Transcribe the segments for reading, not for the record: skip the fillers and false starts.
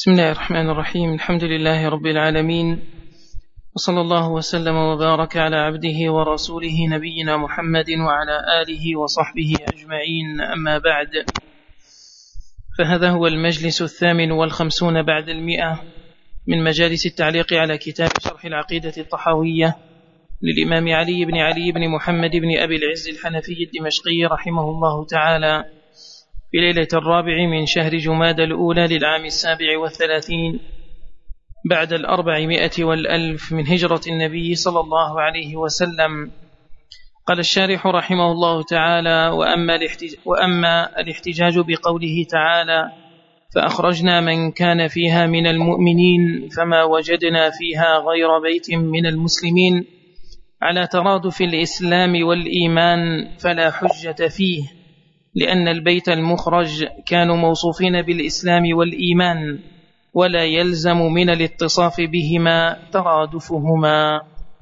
بسم الله الرحمن الرحيم. الحمد لله رب العالمين، وصلى الله وسلم وبارك على عبده ورسوله نبينا محمد وعلى آله وصحبه أجمعين، أما بعد، فهذا هو المجلس 58 بعد 100 من مجالس التعليق على كتاب شرح العقيدة الطحاوية للإمام علي بن محمد بن أبي العز الحنفي الدمشقي رحمه الله تعالى، في ليلة 4 من شهر جمادى الأولى للعام 37 بعد 400 من هجرة النبي صلى الله عليه وسلم. قال الشارح رحمه الله تعالى: وأما الاحتجاج بقوله تعالى: فأخرجنا من كان فيها من المؤمنين فما وجدنا فيها غير بيت من المسلمين، على ترادف الإسلام والإيمان، فلا حجة فيه، لأن البيت المخرج كانوا موصوفين بالإسلام والإيمان، ولا يلزم من الاتصاف بهما ترادفهما.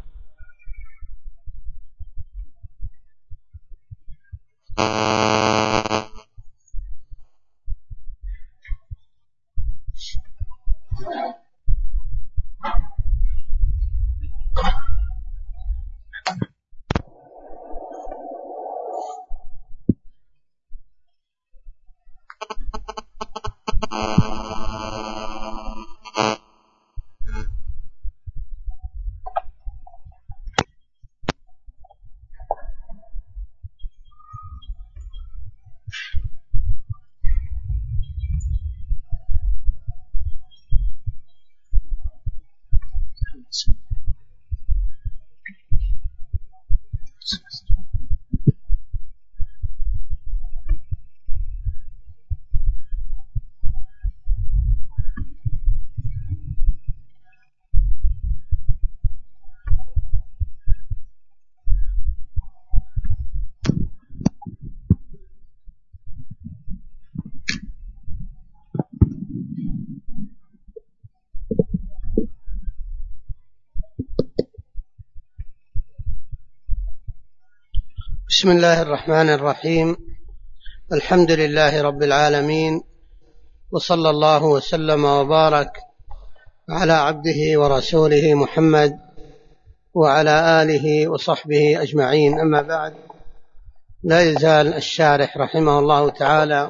بسم الله الرحمن الرحيم. الحمد لله رب العالمين، وصلى الله وسلم وبارك على عبده ورسوله محمد وعلى آله وصحبه أجمعين، أما بعد. لا يزال الشارح رحمه الله تعالى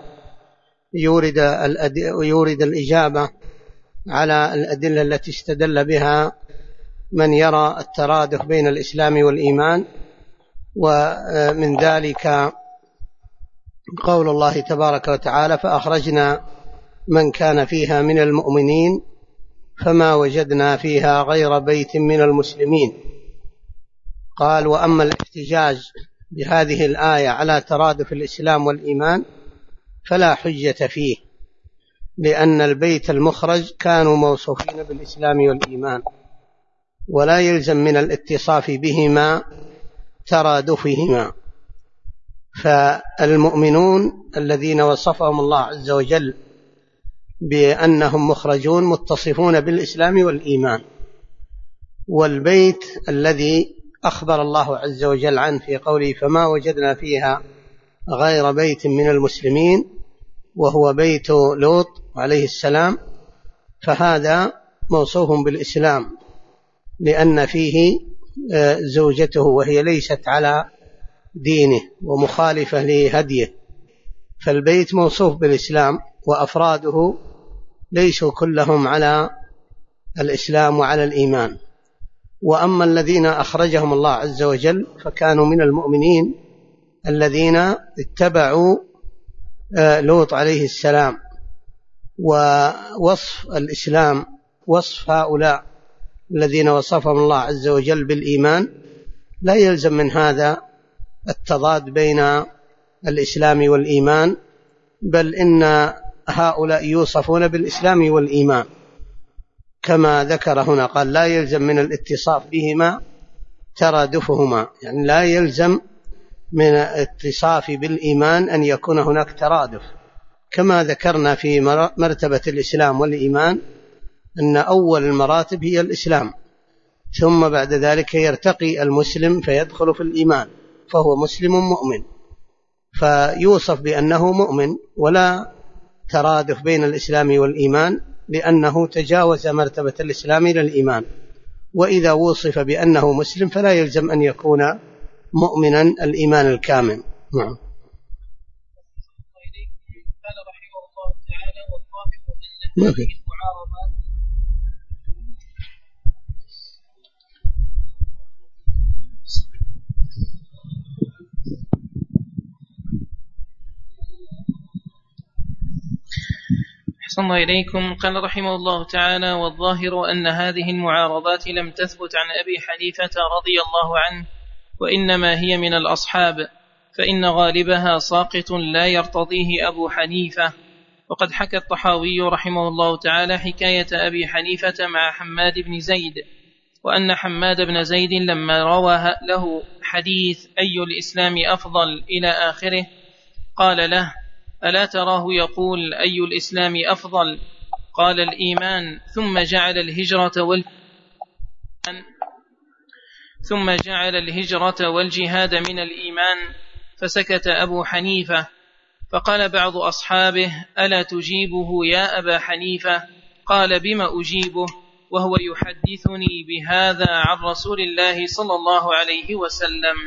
يورد الإجابة على الأدلة التي استدل بها من يرى الترادف بين الإسلام والإيمان، ومن ذلك قول الله تبارك وتعالى: فأخرجنا من كان فيها من المؤمنين فما وجدنا فيها غير بيت من المسلمين. قال: وأما الاحتجاج بهذه الآية على ترادف الإسلام والإيمان فلا حجة فيه، لأن البيت المخرج كانوا موصوفين بالإسلام والإيمان، ولا يلزم من الاتصاف بهما ترادفهما. فالمؤمنون الذين وصفهم الله عز وجل بأنهم مخرجون متصفون بالإسلام والإيمان، والبيت الذي أخبر الله عز وجل عنه في قوله: فما وجدنا فيها غير بيت من المسلمين، وهو بيت لوط عليه السلام، فهذا موصوف بالإسلام، لأن فيه زوجته وهي ليست على دينه ومخالفة لهديه، فالبيت موصوف بالإسلام، وأفراده ليسوا كلهم على الإسلام وعلى الإيمان. وأما الذين أخرجهم الله عز وجل فكانوا من المؤمنين الذين اتبعوا لوط عليه السلام. ووصف الإسلام، وصف هؤلاء الذين وصفهم الله عز وجل بالإيمان، لا يلزم من هذا التضاد بين الإسلام والإيمان، بل إن هؤلاء يوصفون بالإسلام والإيمان كما ذكر هنا. قال: لا يلزم من الاتصاف بهما ترادفهما، يعني لا يلزم من الاتصاف بالإيمان أن يكون هناك ترادف، كما ذكرنا في مرتبة الإسلام والإيمان أن أول المراتب هي الإسلام، ثم بعد ذلك يرتقي المسلم فيدخل في الإيمان، فهو مسلم مؤمن، فيوصف بأنه مؤمن، ولا ترادف بين الإسلام والإيمان، لأنه تجاوز مرتبة الإسلام إلى الإيمان. وإذا وصف بأنه مسلم فلا يلزم أن يكون مؤمنا الإيمان الكامل. نعم. قال رحمه الله تعالى: والظاهر أن هذه المعارضات أحسن الله إليكم. قال رحمه الله تعالى: والظاهر أن هذه المعارضات لم تثبت عن أبي حنيفة رضي الله عنه، وإنما هي من الأصحاب، فإن غالبها ساقط لا يرتضيه أبو حنيفة. وقد حكى الطحاوي رحمه الله تعالى حكاية أبي حنيفة مع حماد بن زيد، وأن حماد بن زيد لما روى له حديث أي الإسلام أفضل إلى آخره قال له: ألا تراه يقول أي الإسلام أفضل؟ قال: الإيمان، ثم جعل الهجرة والجهاد من الإيمان. فسكت أبو حنيفة، فقال بعض أصحابه: ألا تجيبه يا أبا حنيفة؟ قال: بما أجيبه وهو يحدثني بهذا عن رسول الله صلى الله عليه وسلم.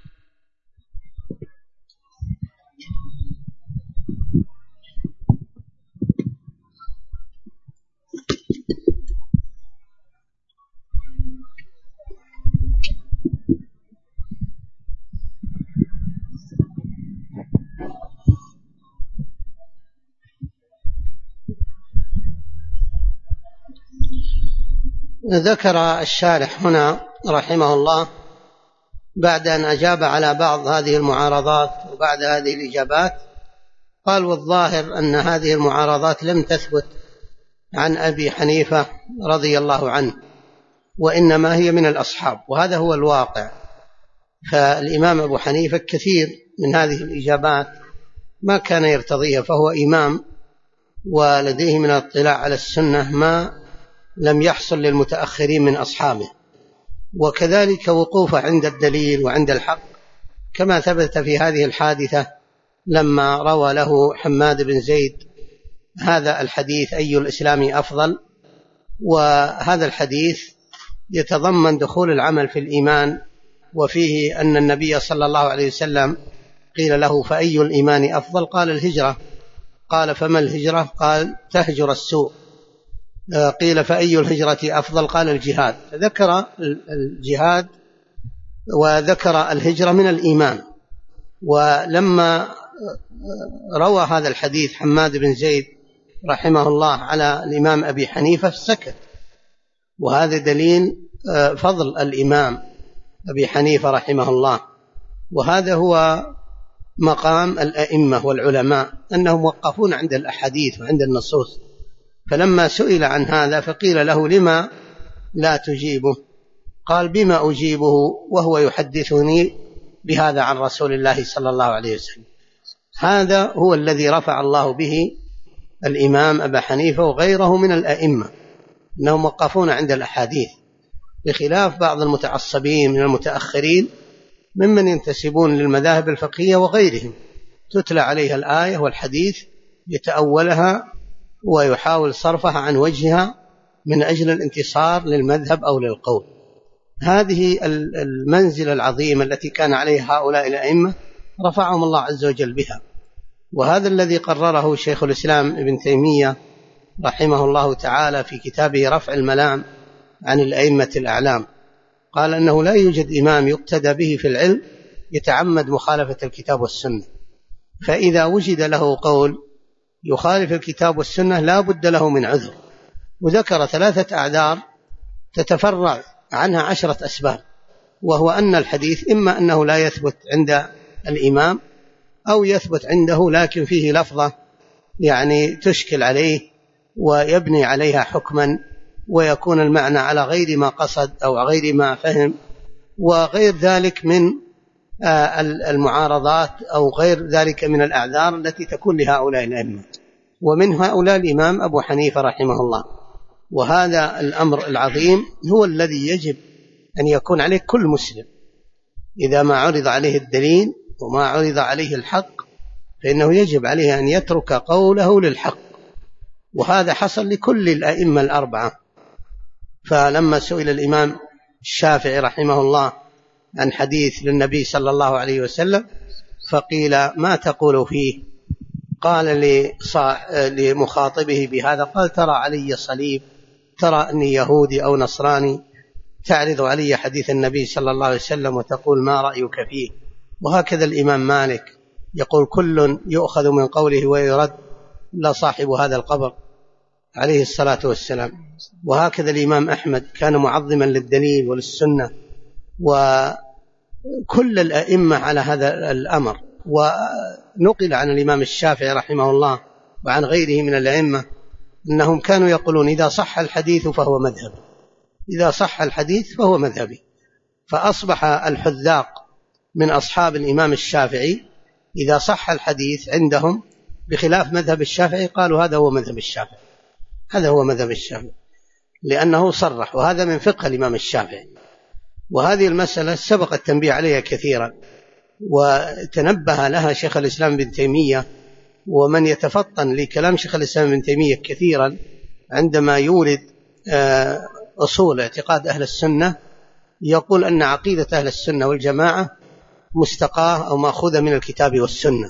ذكر الشارح هنا رحمه الله بعد أن أجاب على بعض هذه المعارضات وبعد هذه الإجابات قال: والظاهر أن هذه المعارضات لم تثبت عن أبي حنيفة رضي الله عنه، وإنما هي من الأصحاب، وهذا هو الواقع. فالإمام أبو حنيفة كثير من هذه الإجابات ما كان يرتضيها، فهو إمام ولديه من الاطلاع على السنة ما لم يحصل للمتأخرين من أصحابه، وكذلك وقوفه عند الدليل وعند الحق، كما ثبت في هذه الحادثة لما روى له حماد بن زيد هذا الحديث أي الإسلام أفضل. وهذا الحديث يتضمن دخول العمل في الإيمان، وفيه أن النبي صلى الله عليه وسلم قيل له: فأي الإيمان أفضل؟ قال: الهجرة. قال: فما الهجرة؟ قال: تهجر السوء. قيل: فأي الهجرة أفضل؟ قال: الجهاد. فذكر الجهاد وذكر الهجرة من الإيمان. ولما روى هذا الحديث حماد بن زيد رحمه الله على الإمام أبي حنيفة سكت، وهذا دليل فضل الإمام أبي حنيفة رحمه الله. وهذا هو مقام الأئمة والعلماء، أنهم وقفون عند الأحاديث وعند النصوص. فلما سئل عن هذا فقيل له: لما لا تجيبه؟ قال: بما أجيبه وهو يحدثني بهذا عن رسول الله صلى الله عليه وسلم. هذا هو الذي رفع الله به الإمام أبا حنيفة وغيره من الأئمة، أنهم وقفون عند الأحاديث، بخلاف بعض المتعصبين من المتأخرين ممن ينتسبون للمذاهب الفقهية وغيرهم، تتلى عليها الآية والحديث يتأولها ويحاول صرفها عن وجهها من أجل الانتصار للمذهب أو للقول. هذه المنزلة العظيمة التي كان عليها هؤلاء الأئمة رفعهم الله عز وجل بها، وهذا الذي قرره شيخ الإسلام ابن تيمية رحمه الله تعالى في كتابه رفع الملام عن الأئمة الأعلام. قال أنه لا يوجد إمام يقتدى به في العلم يتعمد مخالفة الكتاب والسنة، فإذا وجد له قول يخالف الكتاب والسنة لا بد له من عذر. وذكر 3 أعذار تتفرع عنها 10 أسباب، وهو أن الحديث إما أنه لا يثبت عند الإمام، أو يثبت عنده لكن فيه لفظة يعني تشكل عليه ويبني عليها حكما، ويكون المعنى على غير ما قصد أو غير ما فهم، وغير ذلك من المعارضات أو غير ذلك من الأعذار التي تكون لهؤلاء الأئمة. ومن هؤلاء الإمام أبو حنيفة رحمه الله. وهذا الأمر العظيم هو الذي يجب أن يكون عليه كل مسلم، إذا ما عرض عليه الدليل وما عرض عليه الحق فإنه يجب عليه أن يترك قوله للحق وهذا حصل لكل الأئمة الأربعة. فلما سئل الإمام الشافعي رحمه الله عن حديث للنبي صلى الله عليه وسلم فقيل ما تقول فيه؟ قال لمخاطبه بهذا، قال ترى علي صليب، ترى أني يهودي أو نصراني، تعرض علي حديث النبي صلى الله عليه وسلم وتقول ما رأيك فيه. وهكذا الإمام مالك يقول كل يؤخذ من قوله ويرد إلا صاحب هذا القبر عليه الصلاة والسلام. وهكذا الإمام أحمد كان معظما للدليل وللسنة، وكل الأئمة على هذا الأمر. ونقل عن الإمام الشافعي رحمه الله وعن غيره من الأئمة أنهم كانوا يقولون إذا صح الحديث فهو مذهبي، إذا صح الحديث فهو مذهبي. فأصبح الحذاق من أصحاب الإمام الشافعي إذا صح الحديث عندهم بخلاف مذهب الشافعي قالوا هذا هو مذهب الشافعي، هذا هو مذهب الشافعي، لأنه صرح. وهذا من فقه الإمام الشافعي. وهذه المسألة سبق التنبيه عليها كثيرا، وتنبه لها شيخ الإسلام ابن تيمية. ومن يتفطن لكلام شيخ الإسلام ابن تيمية كثيرا عندما يورد أصول اعتقاد أهل السنة يقول أن عقيدة أهل السنة والجماعة مستقاة أو مأخوذة من الكتاب والسنة،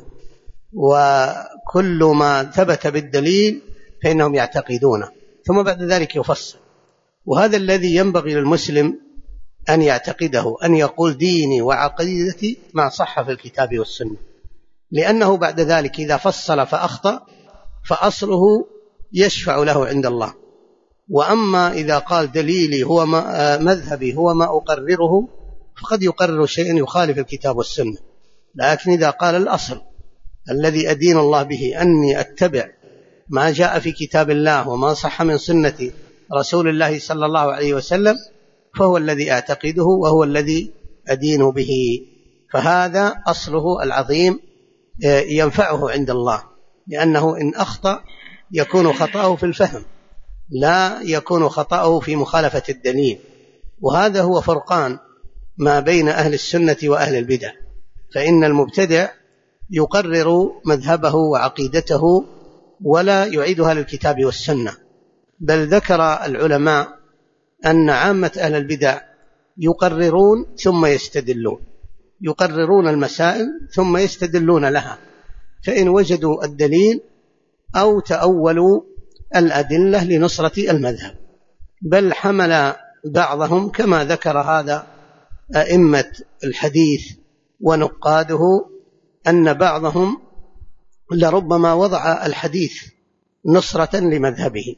وكل ما ثبت بالدليل فإنهم يعتقدونه، ثم بعد ذلك يفصل. وهذا الذي ينبغي للمسلم أن يعتقده، أن يقول ديني وعقيدتي ما صح في الكتاب والسنة، لأنه بعد ذلك إذا فصل فأخطأ فأصله يشفع له عند الله. وأما إذا قال دليلي هو مذهبي هو ما أقرره فقد يقرر شيئا يخالف الكتاب والسنة. لكن إذا قال الأصل الذي أدين الله به أني أتبع ما جاء في كتاب الله وما صح من سنة رسول الله صلى الله عليه وسلم فهو الذي أعتقده وهو الذي أدين به. فهذا أصله العظيم ينفعه عند الله، لأنه إن أخطأ يكون خطأه في الفهم لا يكون خطأه في مخالفة الدليل. وهذا هو فرقان ما بين أهل السنة وأهل البدع. فإن المبتدع يقرر مذهبه وعقيدته ولا يعيدها للكتاب والسنة، بل ذكر العلماء أن عامة أهل البدع يقررون ثم يستدلون، يقررون المسائل ثم يستدلون لها، فإن وجدوا الدليل أو تأولوا الأدلة لنصرة المذهب. بل حمل بعضهم كما ذكر هذا أئمة الحديث ونقاده أن بعضهم لربما وضع الحديث نصرة لمذهبه.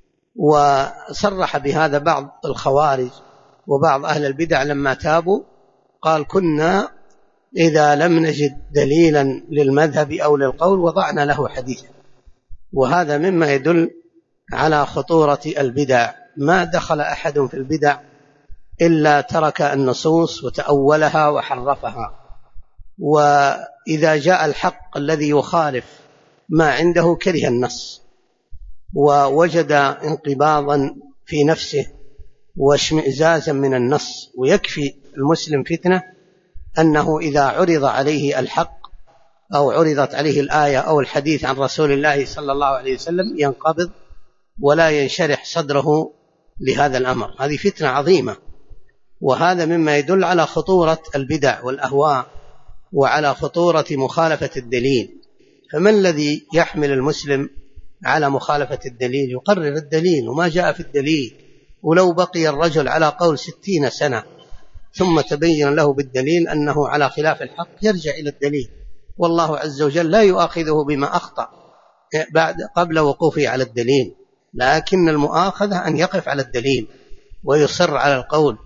وصرح بهذا بعض الخوارج وبعض أهل البدع لما تابوا قال كنا إذا لم نجد دليلا للمذهب أو للقول وضعنا له حديثا. وهذا مما يدل على خطورة البدع. ما دخل أحد في البدع إلا ترك النصوص وتأولها وحرفها، وإذا جاء الحق الذي يخالف ما عنده كره النص ووجد انقباضا في نفسه واشمئزازا من النص. ويكفي المسلم فتنة أنه إذا عرض عليه الحق أو عرضت عليه الآية أو الحديث عن رسول الله صلى الله عليه وسلم ينقبض ولا ينشرح صدره لهذا الأمر. هذه فتنة عظيمة، وهذا مما يدل على خطورة البدع والأهواء وعلى خطورة مخالفة الدليل. فما الذي يحمل المسلم على مخالفة الدليل؟ يقرر الدليل وما جاء في الدليل. ولو بقي الرجل على قول 60 سنة ثم تبين له بالدليل أنه على خلاف الحق يرجع إلى الدليل، والله عز وجل لا يؤاخذه بما أخطأ قبل وقوفه على الدليل، لكن المؤاخذة أن يقف على الدليل ويصر على القول.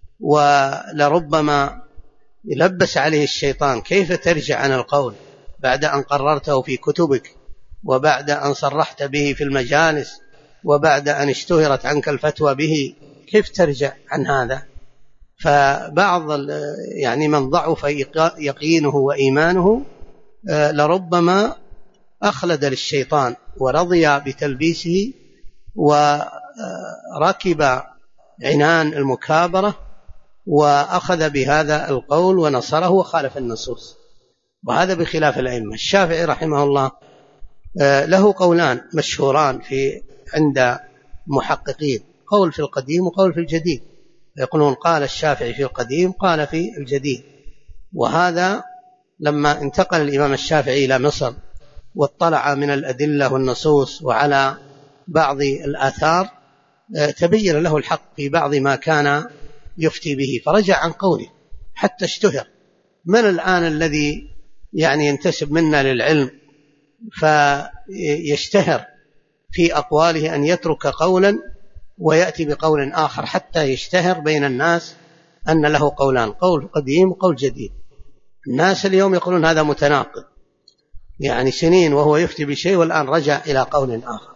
ولربما يلبس عليه الشيطان كيف ترجع عن القول بعد أن قررته في كتبك وبعد أن صرحت به في المجالس وبعد أن اشتهرت عنك الفتوى به، كيف ترجع عن هذا؟ فبعض من ضعف يقينه وإيمانه لربما أخلد للشيطان ورضي بتلبيسه وركب عنان المكابرة وأخذ بهذا القول ونصره وخالف النصوص. وهذا بخلاف الأئمة. الشافعي رحمه الله له قولان مشهوران عند محققين، قول في القديم وقول في الجديد. يقولون قال الشافعي في القديم، قال في الجديد. وهذا لما انتقل الإمام الشافعي إلى مصر واطلع من الأدلة والنصوص وعلى بعض الآثار تبين له الحق في بعض ما كان يفتي به، فرجع عن قوله حتى اشتهر. من الآن الذي ينتسب منا للعلم فيشتهر في أقواله أن يترك قولا ويأتي بقول آخر حتى يشتهر بين الناس أن له قولان، قول قديم وقول جديد. الناس اليوم يقولون هذا متناقض، سنين وهو يفتي بشيء والآن رجع إلى قول آخر.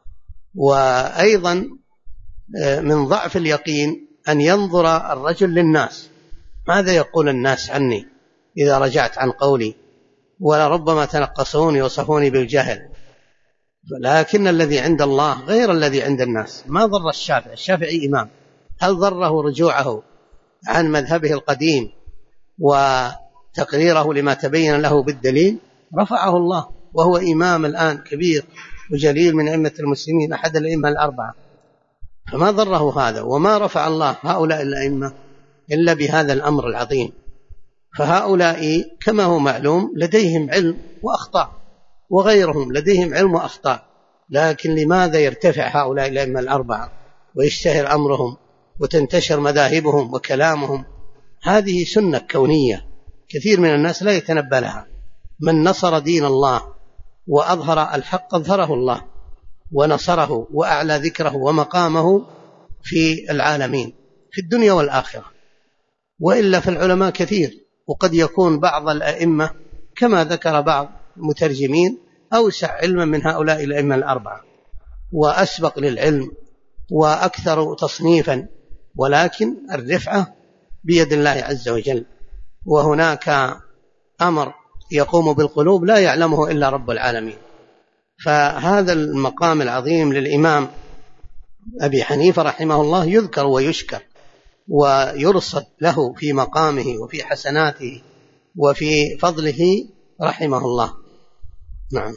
وأيضا من ضعف اليقين أن ينظر الرجل للناس، ماذا يقول الناس عني إذا رجعت عن قولي، ولربما تنقصوني وصفوني بالجهل. لكن الذي عند الله غير الذي عند الناس. ما ضر الشافعي إمام، هل ضره رجوعه عن مذهبه القديم وتقريره لما تبين له بالدليل؟ رفعه الله وهو إمام الآن كبير وجليل من أئمة المسلمين، أحد الأئمة الأربعة، فما ضره هذا. وما رفع الله هؤلاء الأئمة إلا بهذا الأمر العظيم. فهؤلاء كما هو معلوم لديهم علم وأخطاء، وغيرهم لديهم علم وأخطاء، لكن لماذا يرتفع هؤلاء الأئمة الأربعة ويشتهر أمرهم وتنتشر مذاهبهم وكلامهم؟ هذه سنة كونية كثير من الناس لا يتنبه لها. من نصر دين الله وأظهر الحق أظهره الله ونصره وأعلى ذكره ومقامه في العالمين في الدنيا والآخرة. وإلا فالعلماء كثير، وقد يكون بعض الأئمة كما ذكر بعض المترجمين أوسع علما من هؤلاء الأئمة الأربعة وأسبق للعلم وأكثر تصنيفا، ولكن الرفعة بيد الله عز وجل. وهناك أمر يقوم بالقلوب لا يعلمه إلا رب العالمين. فهذا المقام العظيم للإمام أبي حنيفة رحمه الله يذكر ويشكر ويرصد له في مقامه وفي حسناته وفي فضله رحمه الله. نعم.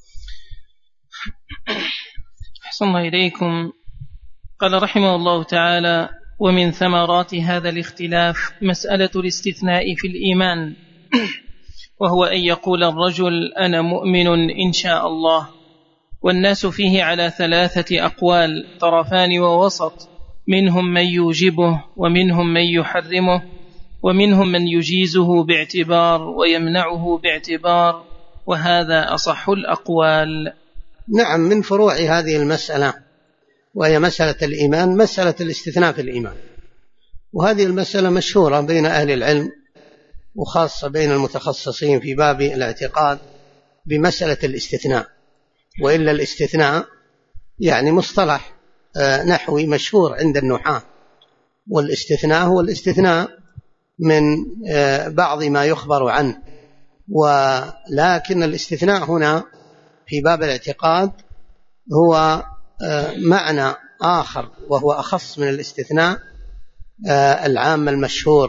أحسن الله إليكم. قال رحمه الله تعالى: ومن ثمرات هذا الاختلاف مسألة الاستثناء في الإيمان، وهو أن يقول الرجل أنا مؤمن إن شاء الله، والناس فيه على 3 أقوال طرفان ووسط، منهم من يوجبه ومنهم من يحرمه ومنهم من يجيزه باعتبار ويمنعه باعتبار، وهذا أصح الأقوال. نعم، من فروع هذه المسألة وهي مسألة الإيمان مسألة الاستثناء في الإيمان، وهذه المسألة مشهورة بين أهل العلم وخاصة بين المتخصصين في باب الاعتقاد بمسألة الاستثناء. وإلا الاستثناء مصطلح نحوي مشهور عند النحاة، والاستثناء هو الاستثناء من بعض ما يخبر عنه، ولكن الاستثناء هنا في باب الاعتقاد هو معنى آخر وهو أخص من الاستثناء العام المشهور،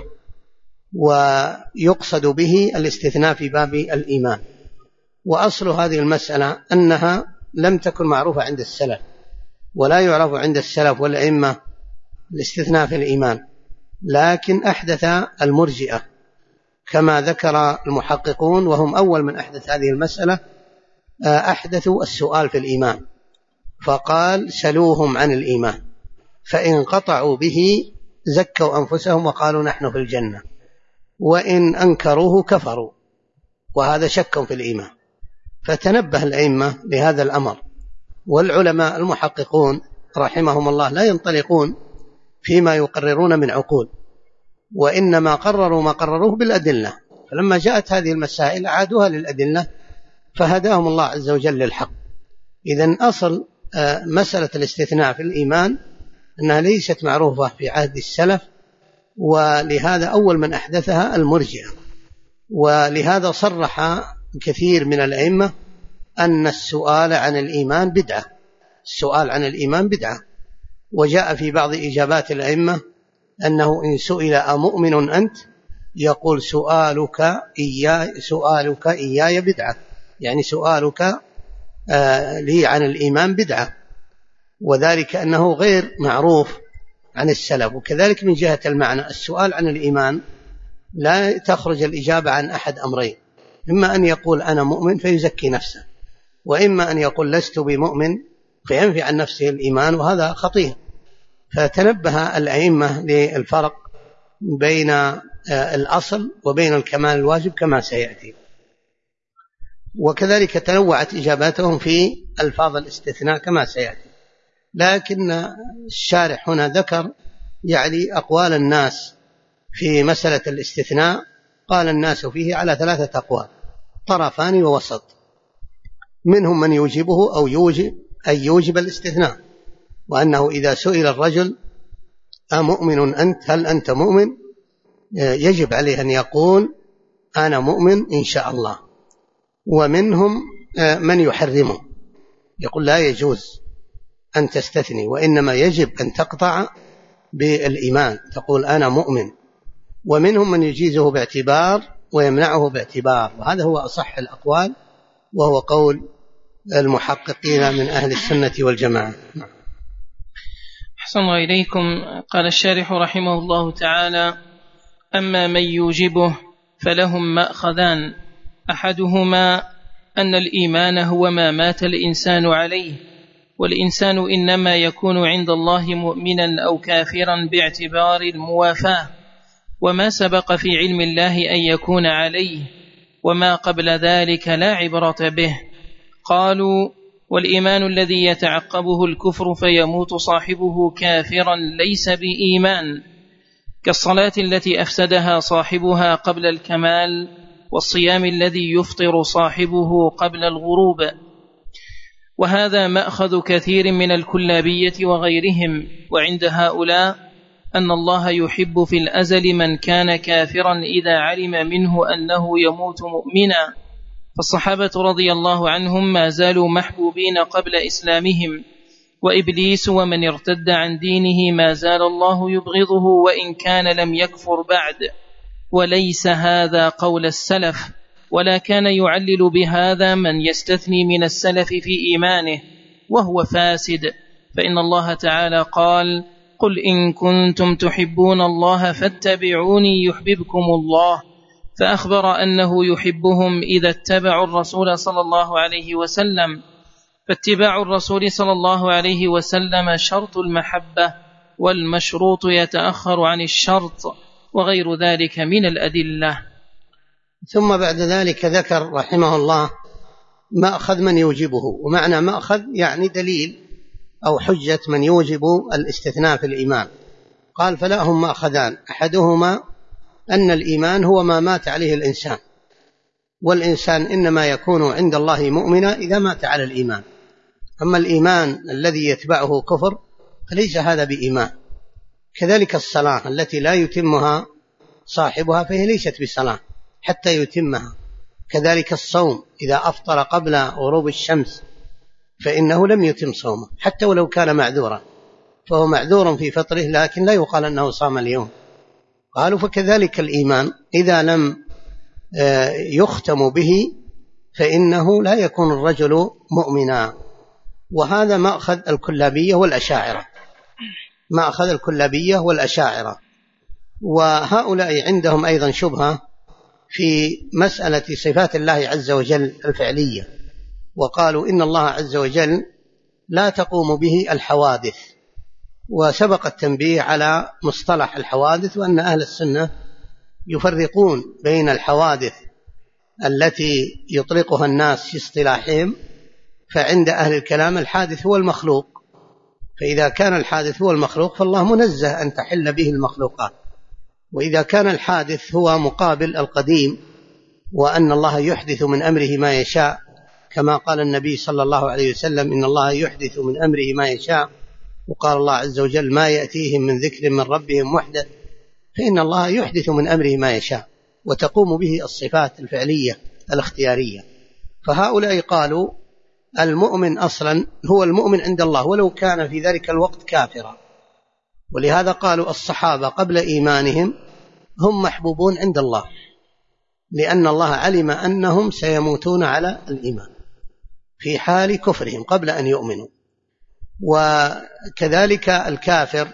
ويقصد به الاستثناء في باب الإيمان. وأصل هذه المسألة أنها لم تكن معروفة عند السلف، ولا يعرف عند السلف والأئمة الاستثناء في الإيمان، لكن أحدث المرجئة كما ذكر المحققون، وهم أول من أحدث هذه المسألة. أحدثوا السؤال في الإيمان، فقال سلوهم عن الإيمان، فإن قطعوا به زكوا أنفسهم وقالوا نحن في الجنة، وإن أنكروه كفروا، وهذا شك في الإيمان. فتنبه الأئمة لهذا الأمر، والعلماء المحققون رحمهم الله لا ينطلقون فيما يقررون من عقول، وإنما قرروا ما قرروه بالأدلة. فلما جاءت هذه المسائل أعادوها للأدلة فهداهم الله عز وجل للحق. إذن أصل مسألة الاستثناء في الإيمان أنها ليست معروفة في عهد السلف، ولهذا أول من أحدثها المرجئة. ولهذا صرح كثير من الأئمة أن السؤال عن الإيمان بدعة، السؤال عن الإيمان بدعة. وجاء في بعض إجابات الأئمة أنه إن سئل أمؤمن أنت يقول سؤالك إياي بدعة، يعني سؤالك لي عن الإيمان بدعة، وذلك أنه غير معروف عن السلف. وكذلك من جهة المعنى السؤال عن الإيمان لا تخرج الإجابة عن أحد أمرين: إما أن يقول أنا مؤمن فيزكي نفسه، وإما أن يقول لست بمؤمن فينفي عن نفسه الإيمان، وهذا خطير. فتنبه الأئمة للفرق بين الأصل وبين الكمال الواجب كما سيأتي. وكذلك تنوعت إجاباتهم في ألفاظ الاستثناء كما سيأتي، لكن الشارح هنا ذكر يعني أقوال الناس في مسألة الاستثناء. قال الناس فيه على 3 أقوال: طرفان ووسط. منهم من يوجبه أو يوجب الاستثناء، وأنه إذا سئل الرجل أمؤمن أنت، هل أنت مؤمن، يجب عليه أن يقول أنا مؤمن إن شاء الله. ومنهم من يحرمه، يقول لا يجوز أن تستثني، وإنما يجب أن تقطع بالإيمان، تقول أنا مؤمن. ومنهم من يجيزه باعتبار ويمنعه باعتبار، وهذا هو أصح الأقوال، وهو قول المحققين من أهل السنة والجماعة. أحسن الله إليكم. قال الشارح رحمه الله تعالى: أما من يوجبه فلهم مأخذان: أحدهما أن الإيمان هو ما مات الإنسان عليه، والإنسان إنما يكون عند الله مؤمنا أو كافرا باعتبار الموافاة، وما سبق في علم الله أن يكون عليه، وما قبل ذلك لا عبرة به. قالوا: والإيمان الذي يتعقبه الكفر فيموت صاحبه كافرا ليس بإيمان، كالصلاة التي أفسدها صاحبها قبل الكمال، والصيام الذي يفطر صاحبه قبل الغروب. وهذا مأخذ كثير من الكلابية وغيرهم. وعند هؤلاء أن الله يحب في الأزل من كان كافرا إذا علم منه أنه يموت مؤمنا، فالصحابة رضي الله عنهم ما زالوا محبوبين قبل إسلامهم، وإبليس ومن ارتد عن دينه ما زال الله يبغضه وإن كان لم يكفر بعد. وليس هذا قول السلف، ولا كان يعلل بهذا من يستثني من السلف في إيمانه، وهو فاسد. فإن الله تعالى قال: قل إن كنتم تحبون الله فاتبعوني يحببكم الله، فأخبر أنه يحبهم إذا اتبعوا الرسول صلى الله عليه وسلم، فاتباع الرسول صلى الله عليه وسلم شرط المحبة، والمشروط يتأخر عن الشرط، وغير ذلك من الأدلة. ثم بعد ذلك ذكر رحمه الله مأخذ من يوجبه، ومعنى مأخذ يعني دليل أو حجة من يوجب الاستثناء في الإيمان. قال: فلهم مأخذان: أحدهما أن الإيمان هو ما مات عليه الإنسان، والإنسان إنما يكون عند الله مؤمنا إذا مات على الإيمان. أما الإيمان الذي يتبعه كفر فليس هذا بإيمان. كذلك الصلاة التي لا يتمها صاحبها فهي ليست بصلاة حتى يتمها. كذلك الصوم إذا أفطر قبل غروب الشمس فإنه لم يتم صومه، حتى ولو كان معذورا فهو معذور في فطره، لكن لا يقال أنه صام اليوم. قالوا: فكذلك الإيمان إذا لم يختم به فإنه لا يكون الرجل مؤمنا. وهذا مأخذ الكلابية والأشاعرة، مأخذ الكلابية والأشاعرة. وهؤلاء عندهم أيضا شبهة في مسألة صفات الله عز وجل الفعلية، وقالوا إن الله عز وجل لا تقوم به الحوادث. وسبق التنبيه على مصطلح الحوادث، وأن أهل السنة يفرقون بين الحوادث التي يطلقها الناس في اصطلاحهم، فعند أهل الكلام الحادث هو المخلوق، فإذا كان الحادث هو المخلوق فالله منزه أن تحل به المخلوقات. وإذا كان الحادث هو مقابل القديم، وأن الله يحدث من أمره ما يشاء، كما قال النبي صلى الله عليه وسلم: إن الله يحدث من أمره ما يشاء. وقال الله عز وجل: ما يأتيهم من ذكر من ربهم محدث. فإن الله يحدث من أمره ما يشاء، وتقوم به الصفات الفعلية الاختيارية. فهؤلاء قالوا المؤمن أصلا هو المؤمن عند الله ولو كان في ذلك الوقت كافرا. ولهذا قالوا الصحابة قبل إيمانهم هم محبوبون عند الله، لأن الله علم أنهم سيموتون على الإيمان. في حال كفرهم قبل أن يؤمنوا. وكذلك الكافر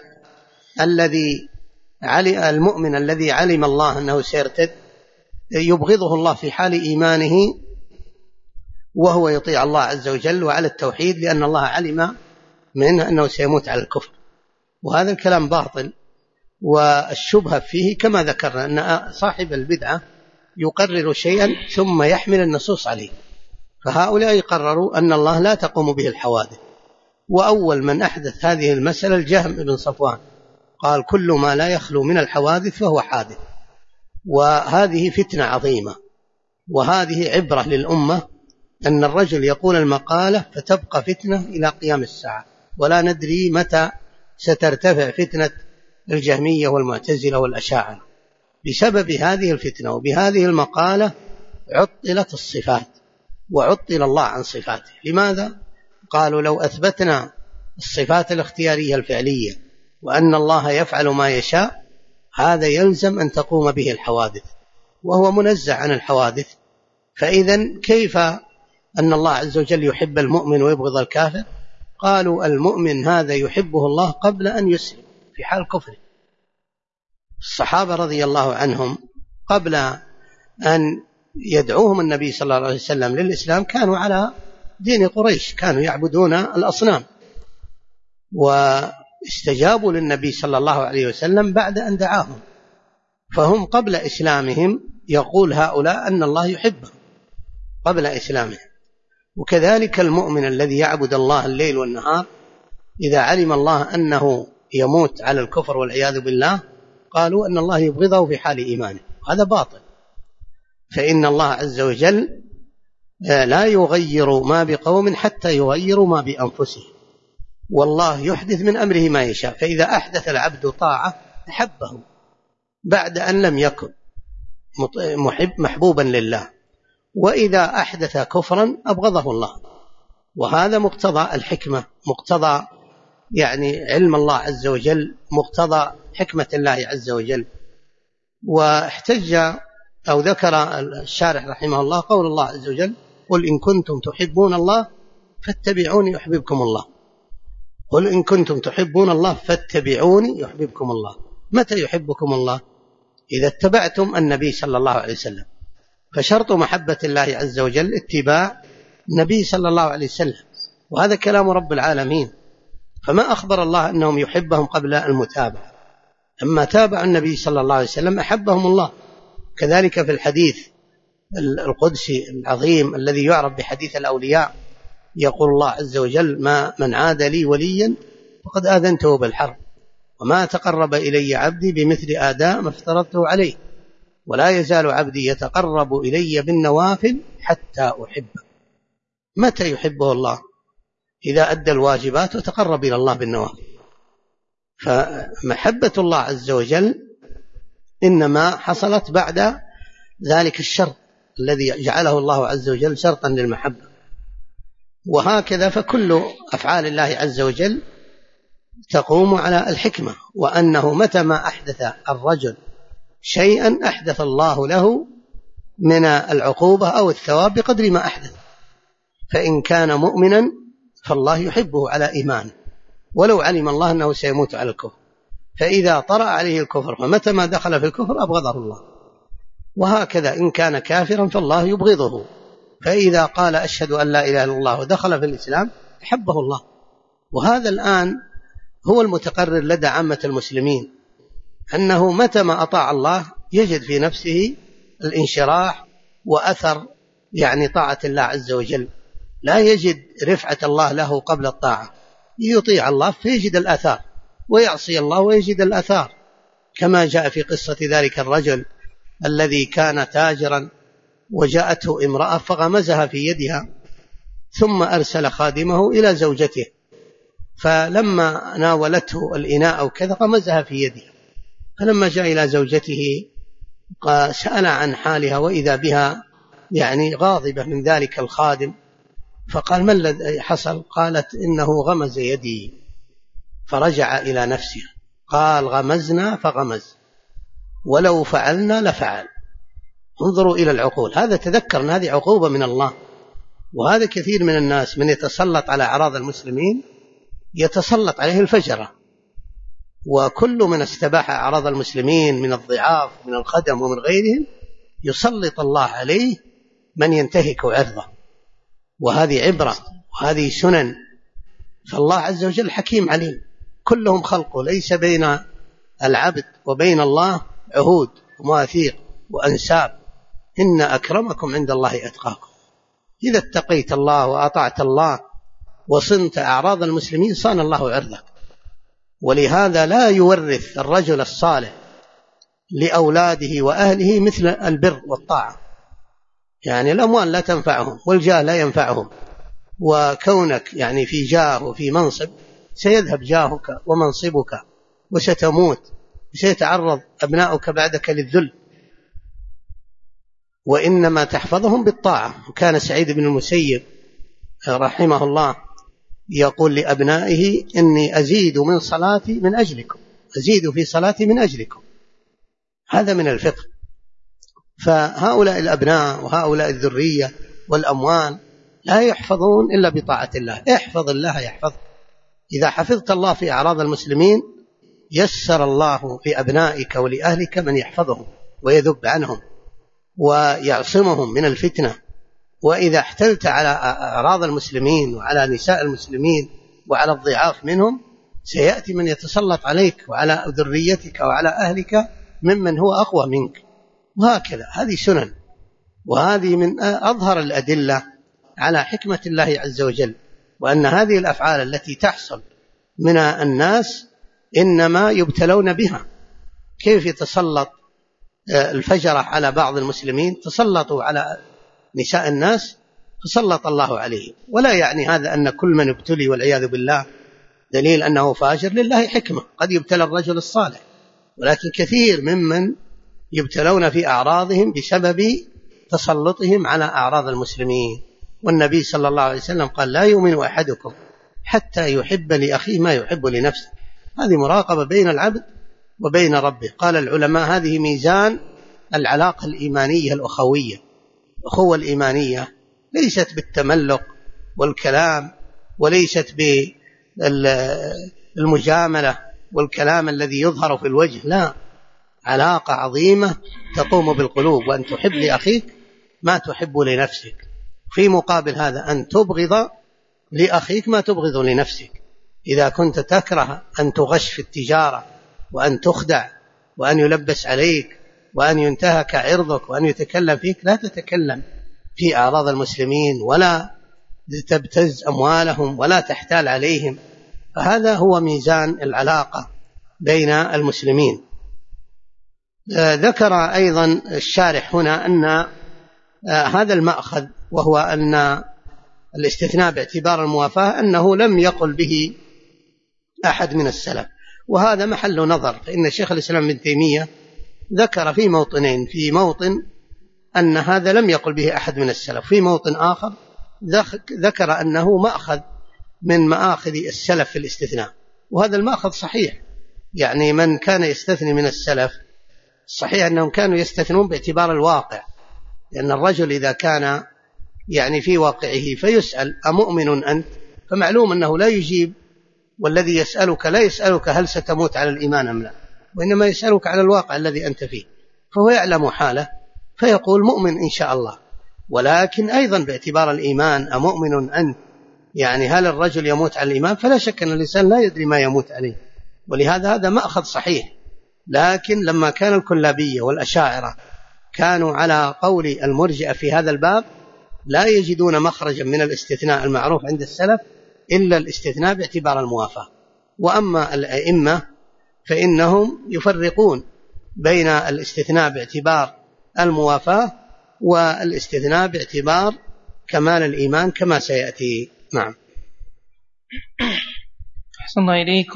المؤمن الذي علم الله أنه سيرتد يبغضه الله في حال إيمانه وهو يطيع الله عز وجل وعلى التوحيد، لأن الله علم منه أنه سيموت على الكفر. وهذا الكلام باطل، والشبهة فيه كما ذكرنا أن صاحب البدعة يقرر شيئا ثم يحمل النصوص عليه، فهؤلاء قرروا أن الله لا تقوم به الحوادث. وأول من أحدث هذه المسألة الجهم بن صفوان، قال كل ما لا يخلو من الحوادث فهو حادث. وهذه فتنة عظيمة، وهذه عبرة للأمة أن الرجل يقول المقالة فتبقى فتنة إلى قيام الساعة، ولا ندري متى سترتفع فتنة الجهمية والمعتزلة والأشاعرة. بسبب هذه الفتنة وبهذه المقالة عطلت الصفات وعطل الله عن صفاته. لماذا؟ قالوا لو أثبتنا الصفات الاختيارية الفعلية وأن الله يفعل ما يشاء، هذا يلزم أن تقوم به الحوادث، وهو منزه عن الحوادث. فإذن كيف أن الله عز وجل يحب المؤمن ويبغض الكافر؟ قالوا المؤمن هذا يحبه الله قبل أن يسلم في حال كفره. الصحابة رضي الله عنهم قبل أن يدعوهم النبي صلى الله عليه وسلم للإسلام كانوا على دين قريش، كانوا يعبدون الأصنام، واستجابوا للنبي صلى الله عليه وسلم بعد أن دعاهم. فهم قبل إسلامهم يقول هؤلاء أن الله يحبهم قبل إسلامهم. وكذلك المؤمن الذي يعبد الله الليل والنهار إذا علم الله أنه يموت على الكفر والعياذ بالله قالوا أن الله يبغضه في حال إيمانه. هذا باطل، فإن الله عز وجل لا يغير ما بقوم حتى يغيروا ما بأنفسهم، والله يحدث من أمره ما يشاء. فإذا أحدث العبد طاعة أحبه بعد أن لم يكن محبوبا لله، وإذا أحدث كفرا أبغضه الله. وهذا مقتضى الحكمة، مقتضى يعني علم الله عز وجل، مقتضى حكمة الله عز وجل. واحتج أو ذكر الشارح رحمه الله قول الله عز وجل قل إن كنتم تحبون الله فاتبعوني يحببكم الله. قل إن كنتم تحبون الله فاتبعوني يحببكم الله. متى يحبكم الله؟ إذا اتبعتم النبي صلى الله عليه وسلم. فشرط محبة الله عز وجل اتباع النبي صلى الله عليه وسلم، وهذا كلام رب العالمين. فما أخبر الله أنهم يحبهم قبل المتابعة، أما تابع النبي صلى الله عليه وسلم أحبهم الله. كذلك في الحديث القدسي العظيم الذي يعرف بحديث الأولياء يقول الله عز وجل من عاد لي وليا فقد آذنته بالحرب، وما تقرب إلي عبدي بمثل آداء ما افترضته عليه، ولا يزال عبدي يتقرب إلي بالنوافل حتى أحبه. متى يحبه الله؟ إذا أدى الواجبات وتقرب إلى الله بالنوافل. فمحبة الله عز وجل إنما حصلت بعد ذلك الشرط الذي جعله الله عز وجل شرطا للمحبة. وهكذا فكل أفعال الله عز وجل تقوم على الحكمة، وأنه متى ما أحدث الرجل شيئا أحدث الله له من العقوبة أو الثواب بقدر ما أحدث. فإن كان مؤمنا فالله يحبه على إيمانه ولو علم الله أنه سيموت على الكفر، فإذا طرأ عليه الكفر فمتى ما دخل في الكفر أبغضه الله. وهكذا إن كان كافرا فالله يبغضه، فإذا قال أشهد أن لا إله إلا الله ودخل في الإسلام أحبه الله. وهذا الآن هو المتقرر لدى عامة المسلمين، أنه متى ما أطاع الله يجد في نفسه الانشراح وأثر يعني طاعة الله عز وجل، لا يجد رفعة الله له قبل الطاعة. يطيع الله فيجد الأثار، ويعصي الله ويجد الأثار، كما جاء في قصة ذلك الرجل الذي كان تاجرا وجاءته امرأة فغمزها في يدها، ثم أرسل خادمه إلى زوجته، فلما ناولته الإناء أو كذا غمزها في يدها، فلما جاء إلى زوجته سأل عن حالها وإذا بها يعني غاضبة من ذلك الخادم، فقال ما الذي حصل؟ قالت إنه غمز يدي. فرجع إلى نفسه قال غمزنا فغمز ولو فعلنا لفعل. انظروا إلى العقول، هذا تذكر أن هذه عقوبة من الله، وهذا كثير من الناس من يتسلط على أعراض المسلمين يتسلط عليه الفجرة، وكل من استباح أعراض المسلمين من الضعاف من الخدم ومن غيرهم يسلط الله عليه من ينتهك عرضه، وهذه عبرة وهذه سنن. فالله عز وجل حكيم عليم، كلهم خلقه، ليس بين العبد وبين الله عهود ومواثيق وأنساب، إن أكرمكم عند الله أتقاكم. إذا اتقيت الله وأطعت الله وصنت أعراض المسلمين صان الله عرضك. ولهذا لا يورث الرجل الصالح لأولاده وأهله مثل البر والطاعة، يعني الأموال لا تنفعهم والجاه لا ينفعهم، وكونك يعني في جاه وفي منصب سيذهب جاهك ومنصبك وستموت وسيتعرض أبناؤك بعدك للذل، وإنما تحفظهم بالطاعة. وكان سعيد بن المسيب رحمه الله يقول لأبنائه إني أزيد من صلاتي من أجلكم، أزيد في صلاتي من أجلكم. هذا من الفقه. فهؤلاء الأبناء وهؤلاء الذرية والأموال لا يحفظون إلا بطاعة الله. احفظ الله يحفظك. إذا حفظت الله في أعراض المسلمين يسر الله لأبنائك ولأهلك من يحفظهم ويذب عنهم ويعصمهم من الفتنة. وإذا احتلت على أعراض المسلمين وعلى نساء المسلمين وعلى الضعاف منهم سيأتي من يتسلط عليك وعلى ذريتك وعلى أهلك ممن هو أقوى منك، وهكذا. هذه سنن، وهذه من أظهر الأدلة على حكمة الله عز وجل، وأن هذه الأفعال التي تحصل من الناس إنما يبتلون بها. كيف يتسلط الفجرة على بعض المسلمين؟ تسلطوا على نساء الناس فسلط الله عليه. ولا يعني هذا أن كل من ابتلي والعياذ بالله دليل أنه فاجر، لله حكمة، قد يبتلى الرجل الصالح، ولكن كثير ممن يبتلون في أعراضهم بسبب تسلطهم على أعراض المسلمين. والنبي صلى الله عليه وسلم قال لا يؤمن أحدكم حتى يحب لأخيه ما يحب لنفسه. هذه مراقبة بين العبد وبين ربه. قال العلماء هذه ميزان العلاقة الإيمانية الأخوية. الأخوة الإيمانية ليست بالتملق والكلام، وليست بالمجاملة والكلام الذي يظهر في الوجه، لا، علاقة عظيمة تقوم بالقلوب، وأن تحب لأخيك ما تحب لنفسك. في مقابل هذا أن تبغض لأخيك ما تبغض لنفسك. إذا كنت تكره أن تغش في التجارة وأن تخدع وأن يلبس عليك وأن ينتهك عرضك وأن يتكلم فيك، لا تتكلم في أعراض المسلمين ولا تبتز أموالهم ولا تحتال عليهم. فهذا هو ميزان العلاقة بين المسلمين. ذكر أيضا الشارح هنا أن هذا المأخذ، وهو أن الاستثناء باعتبار الموافاة، أنه لم يقل به أحد من السلف، وهذا محل نظر. فإن شيخ الإسلام ابن تيمية ذكر في موطنين، في موطن أن هذا لم يقل به أحد من السلف، في موطن آخر ذكر أنه مأخذ من مآخذ السلف في الاستثناء، وهذا المأخذ صحيح. يعني من كان يستثني من السلف صحيح أنهم كانوا يستثنون باعتبار الواقع، لأن الرجل إذا كان يعني في واقعه فيسأل أمؤمن أنت، فمعلوم أنه لا يجيب، والذي يسألك لا يسألك هل ستموت على الإيمان أم لا، وإنما يسألك على الواقع الذي أنت فيه، فهو يعلم حاله فيقول مؤمن إن شاء الله. ولكن أيضا باعتبار الإيمان أمؤمن أنت، يعني هل الرجل يموت على الإيمان؟ فلا شك أن الإنسان لا يدري ما يموت عليه، ولهذا هذا مأخذ صحيح. لكن لما كان الكلابية والأشاعرة كانوا على قول المرجئة في هذا الباب لا يجدون مخرجا من الاستثناء المعروف عند السلف إلا الاستثناء باعتبار الموافاة. وأما الأئمة فإنهم يفرقون بين الاستثناء باعتبار الموافاة والاستثناء باعتبار كمال الإيمان كما سيأتي. نعم. أحسن الله إليكم.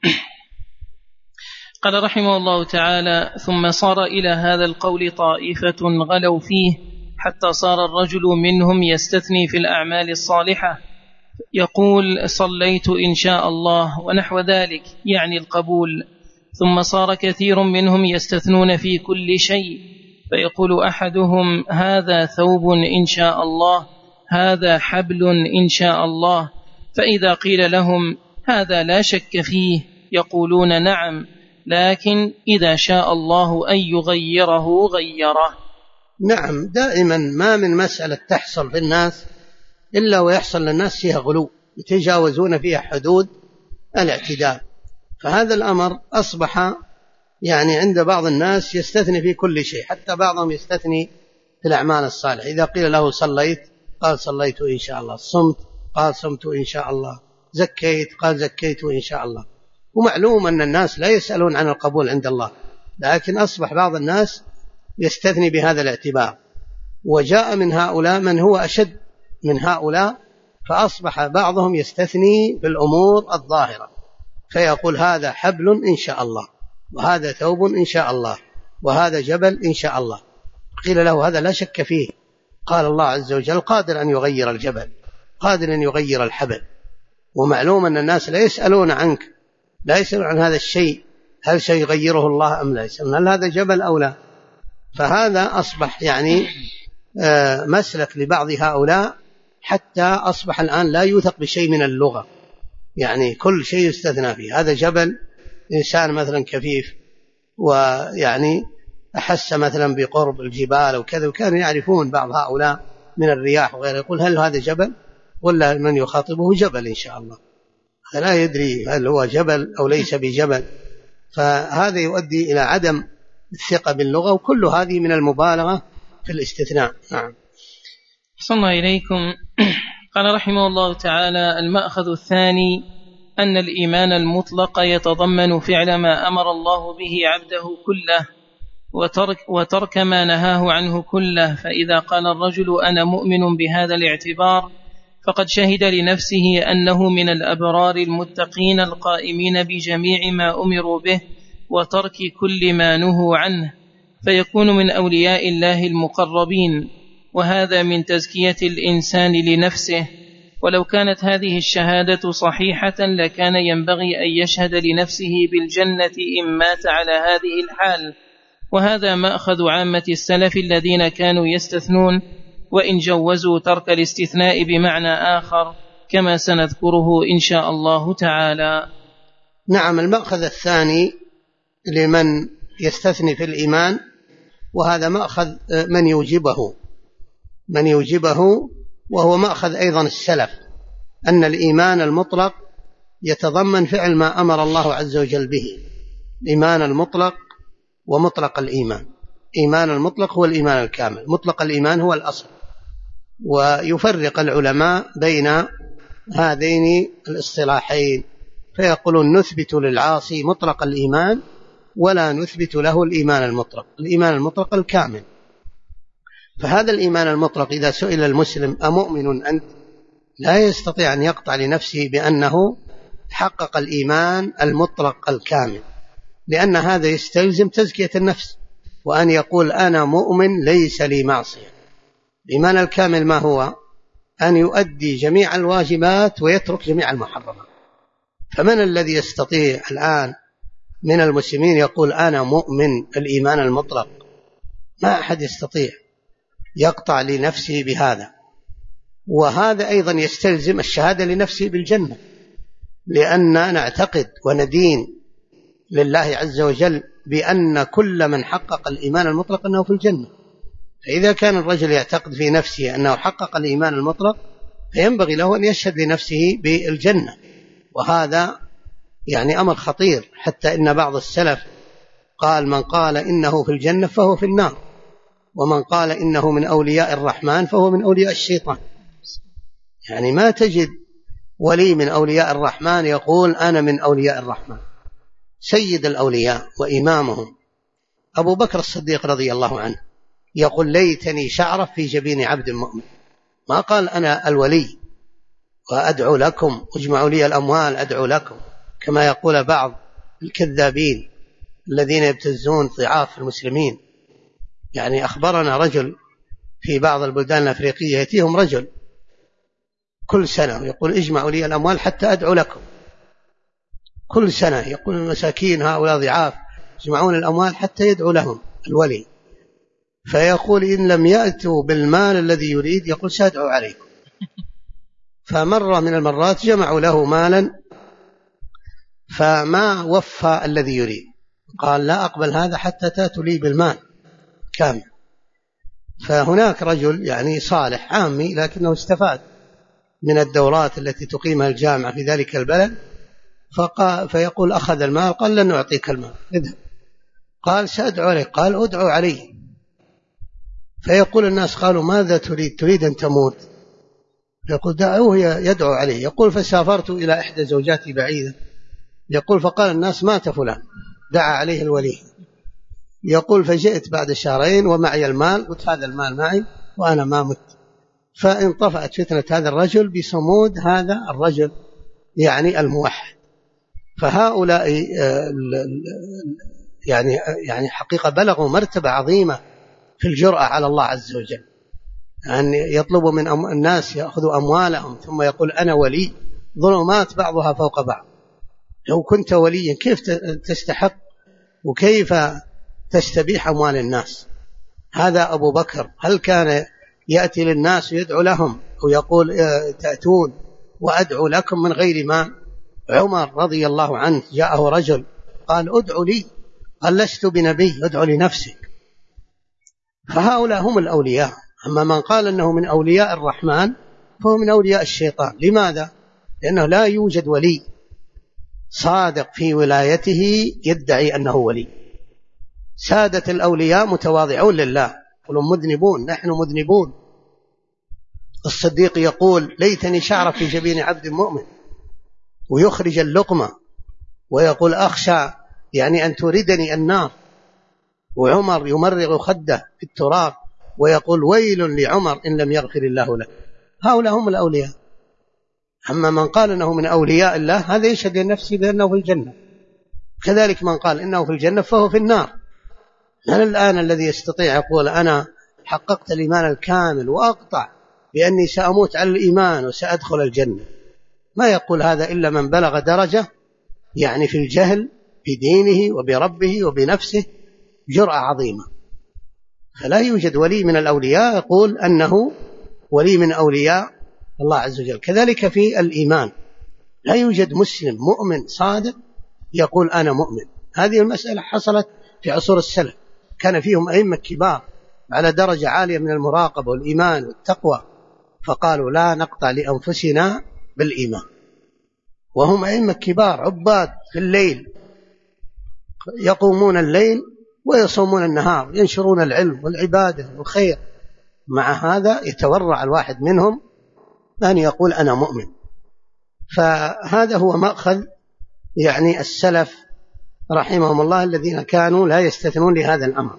قال رحمه الله تعالى: ثم صار إلى هذا القول طائفة غلوا فيه حتى صار الرجل منهم يستثني في الأعمال الصالحة، يقول صليت إن شاء الله ونحو ذلك، يعني القبول. ثم صار كثير منهم يستثنون في كل شيء، فيقول أحدهم هذا ثوب إن شاء الله، هذا حبل إن شاء الله، فإذا قيل لهم هذا لا شك فيه يقولون نعم، لكن إذا شاء الله أن يغيره غيره. نعم، دائما ما من مسألة تحصل في الناس إلا ويحصل للناس فيها غلو، يتجاوزون فيها حدود الاعتدال. فهذا الأمر أصبح يعني عند بعض الناس يستثني في كل شيء، حتى بعضهم يستثني في الأعمال الصالحة. إذا قيل له صليت قال صليت إن شاء الله، صمت قال صمت إن شاء الله، زكيت قال زكيت إن شاء الله. ومعلوم أن الناس لا يسألون عن القبول عند الله، لكن أصبح بعض الناس يستثني بهذا الاعتبار. وجاء من هؤلاء من هو أشد من هؤلاء، فأصبح بعضهم يستثني بالأمور الظاهرة، فيقول هذا حبل إن شاء الله، وهذا ثوب إن شاء الله، وهذا جبل إن شاء الله. قيل له هذا لا شك فيه، قال الله عز وجل قادر أن يغير الجبل، قادر أن يغير الحبل. ومعلوم أن الناس لا يسألون عنك، لا يسألون عن هذا الشيء هل سيغيره الله أم لا، يسألون هل هذا جبل أو لا. فهذا أصبح يعني مسلك لبعض هؤلاء، حتى أصبح الآن لا يوثق بشيء من اللغة، يعني كل شيء يستثنى فيه. هذا جبل، إنسان مثلا كفيف ويعني أحس مثلا بقرب الجبال وكذا، وكانوا يعرفون بعض هؤلاء من الرياح وغيره، يقول هل هذا جبل؟ ولا من يخاطبه جبل إن شاء الله، لا يدري هل هو جبل أو ليس بجبل. فهذا يؤدي إلى عدم الثقة باللغة، وكل هذه من المبالغة في الاستثناء. نعم. صلى الله إليكم. قال رحمه الله تعالى: المأخذ الثاني أن الإيمان المطلق يتضمن فعل ما أمر الله به عبده كله وترك ما نهاه عنه كله. فإذا قال الرجل أنا مؤمن بهذا الاعتبار فقد شهد لنفسه أنه من الأبرار المتقين القائمين بجميع ما أمروا به وترك كل ما نهوا عنه، فيكون من أولياء الله المقربين، وهذا من تزكية الإنسان لنفسه. ولو كانت هذه الشهادة صحيحة لكان ينبغي أن يشهد لنفسه بالجنة إن مات على هذه الحال، وهذا مأخذ عامة السلف الذين كانوا يستثنون، وإن جوزوا ترك الاستثناء بمعنى آخر كما سنذكره إن شاء الله تعالى. نعم. المأخذ الثاني لمن يستثني في الإيمان، وهذا مأخذ من يوجبه وهو مأخذ أيضا السلف، أن الإيمان المطلق يتضمن فعل ما أمر الله عز وجل به. الإيمان المطلق ومطلق الإيمان. إيمان المطلق هو الإيمان الكامل، مطلق الإيمان هو الأصل. ويفرق العلماء بين هذين الاصطلاحين، فيقولون نثبت للعاصي مطلق الإيمان ولا نثبت له الإيمان المطلق، الإيمان المطلق الكامل. فهذا الإيمان المطلق إذا سئل المسلم أمؤمن أنت، لا يستطيع أن يقطع لنفسه بأنه حقق الإيمان المطلق الكامل، لأن هذا يستلزم تزكية النفس، وأن يقول أنا مؤمن ليس لي معصية. الإيمان الكامل ما هو؟ أن يؤدي جميع الواجبات ويترك جميع المحرمات. فمن الذي يستطيع الآن من المسلمين يقول أنا مؤمن الإيمان المطلق؟ ما أحد يستطيع يقطع لنفسه بهذا. وهذا أيضا يستلزم الشهادة لنفسه بالجنة، لأن نعتقد وندين لله عز وجل بأن كل من حقق الإيمان المطلق أنه في الجنة. فإذا كان الرجل يعتقد في نفسه أنه حقق الإيمان المطلق فينبغي له أن يشهد لنفسه بالجنة، وهذا يعني أمر خطير، حتى إن بعض السلف قال من قال إنه في الجنة فهو في النار، ومن قال إنه من أولياء الرحمن فهو من أولياء الشيطان. يعني ما تجد ولي من أولياء الرحمن يقول أنا من أولياء الرحمن. سيد الأولياء وإمامهم أبو بكر الصديق رضي الله عنه يقول ليتني شعرة في جبين عبد مؤمن. ما قال أنا الولي وأدعو لكم واجمعوا لي الأموال أدعو لكم، كما يقول بعض الكذابين الذين يبتزون ضعاف المسلمين. يعني أخبرنا رجل في بعض البلدان الأفريقية يأتيهم رجل كل سنة يقول اجمعوا لي الأموال حتى أدعو لكم. كل سنة يقول المساكين هؤلاء ضعاف يجمعون الأموال حتى يدعو لهم الولي، فيقول إن لم يأتوا بالمال الذي يريد يقول سأدعو عليكم. فمرة من المرات جمعوا له مالا فما وفى الذي يريد، قال لا أقبل هذا حتى تأتوا لي بالمال كامل. فهناك رجل يعني صالح عامي لكنه استفاد من الدورات التي تقيمها الجامعة في ذلك البلد، فيقول أخذ المال، قال لن أعطيك المال اذهب. قال سأدعو عليك، قال أدعو عليه. فيقول الناس قالوا ماذا تريد أن تموت؟ يقول دعوه يدعو عليه. يقول فسافرت إلى إحدى زوجاتي بعيدة، يقول فقال الناس مات فلان، دعا عليه الولي. يقول فجئت بعد شهرين ومعي المال، قلت هذا المال معي وأنا ما مت. فانطفأت فتنة هذا الرجل بصمود هذا الرجل يعني الموحد. فهؤلاء يعني حقيقة بلغوا مرتبة عظيمة في الجرأة على الله عز وجل، أن يطلبوا من الناس يأخذوا أموالهم ثم يقول أنا ولي. ظلمات بعضها فوق بعض. لو كنت وليا كيف تستحق وكيف تستبيح أموال الناس؟ هذا أبو بكر هل كان يأتي للناس ويدعو لهم ويقول تأتون وأدعو لكم من غير ما؟ عمر رضي الله عنه جاءه رجل قال ادعو لي، قال لست بنبي، ادعو لنفسك. فهؤلاء هم الأولياء. أما من قال أنه من أولياء الرحمن فهو من أولياء الشيطان. لماذا؟ لأنه لا يوجد ولي صادق في ولايته يدعي أنه ولي. سادة الأولياء متواضعون لله، يقولون مذنبون، نحن مذنبون. الصديق يقول ليتني شعر في جبين عبد مؤمن، ويخرج اللقمة ويقول أخشى يعني أن تردني النار. وعمر يمرغ خده في التراب ويقول ويل لعمر إن لم يغفر الله له. هؤلاء هم الأولياء. أما من قال أنه من أولياء الله هذا يشهد لنفسه بأنه في الجنة، كذلك من قال إنه في الجنة فهو في النار. من الآن الذي يستطيع يقول أنا حققت الإيمان الكامل وأقطع بأني سأموت على الإيمان وسأدخل الجنة؟ ما يقول هذا إلا من بلغ درجة يعني في الجهل بدينه وبربه وبنفسه جرأة عظيمة. فلا يوجد ولي من الأولياء يقول أنه ولي من أولياء الله عز وجل. كذلك في الإيمان لا يوجد مسلم مؤمن صادق يقول أنا مؤمن. هذه المسألة حصلت في عصور السلف، كان فيهم أئمة كبار على درجة عالية من المراقبة والإيمان والتقوى، فقالوا لا نقطع لأنفسنا بالإيمان. وهم أئمة كبار عباد في الليل، يقومون الليل ويصومون النهار، ينشرون العلم والعبادة والخير. مع هذا يتورع الواحد منهم أن يقول أنا مؤمن. فهذا هو مأخذ يعني السلف رحمهم الله الذين كانوا لا يستثنون لهذا الأمر.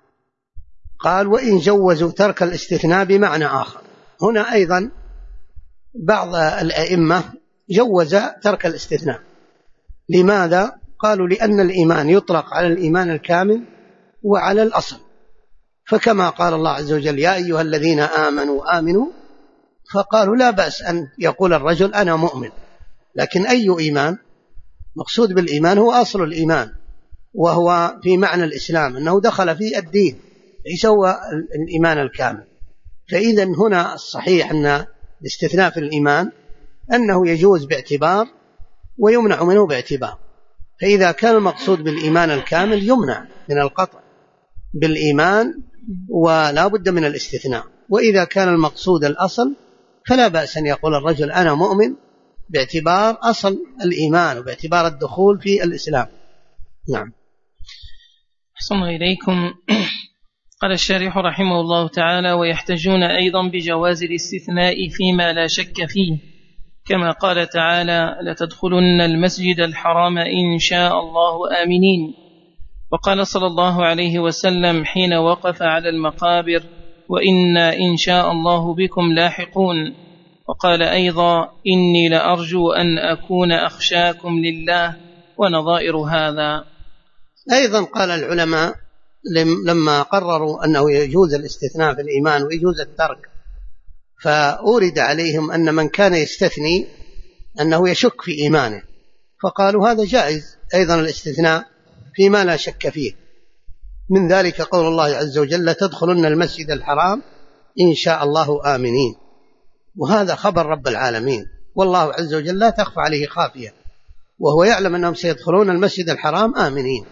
قال وإن جوزوا ترك الاستثناء بمعنى آخر. هنا أيضا بعض الأئمة جوز ترك الاستثناء. لماذا؟ قالوا لأن الإيمان يطلق على الإيمان الكامل وعلى الأصل. فكما قال الله عز وجل يا أيها الذين آمنوا آمنوا، فقالوا لا بأس أن يقول الرجل أنا مؤمن. لكن أي إيمان؟ مقصود بالإيمان هو أصل الإيمان، وهو في معنى الإسلام أنه دخل في الدين، ليس هو الإيمان الكامل. فإذا هنا الصحيح أن الاستثناء في الإيمان أنه يجوز باعتبار ويمنع منه باعتبار. فإذا كان المقصود بالإيمان الكامل يمنع من القطع بالإيمان ولا بد من الاستثناء. وإذا كان المقصود الأصل فلا بأس أن يقول الرجل أنا مؤمن باعتبار أصل الإيمان وباعتبار الدخول في الإسلام. نعم. أحسن إليكم. قال الشارح رحمه الله تعالى ويحتجون أيضا بجواز الاستثناء فيما لا شك فيه، كما قال تعالى لتدخلن المسجد الحرام إن شاء الله آمنين. وقال صلى الله عليه وسلم حين وقف على المقابر وإنا إن شاء الله بكم لاحقون. وقال أيضا إني لأرجو أن أكون أخشاكم لله ونظائر هذا. أيضا قال العلماء لما قرروا أنه يجوز الاستثناء في الإيمان ويجوز الترك، فأورد عليهم أن من كان يستثني أنه يشك في إيمانه، فقالوا هذا جائز أيضا الاستثناء فيما لا شك فيه. من ذلك قول الله عز وجل تدخلن المسجد الحرام إن شاء الله آمنين. وهذا خبر رب العالمين، والله عز وجل لا تخفى عليه خافية، وهو يعلم أنهم سيدخلون المسجد الحرام آمنين،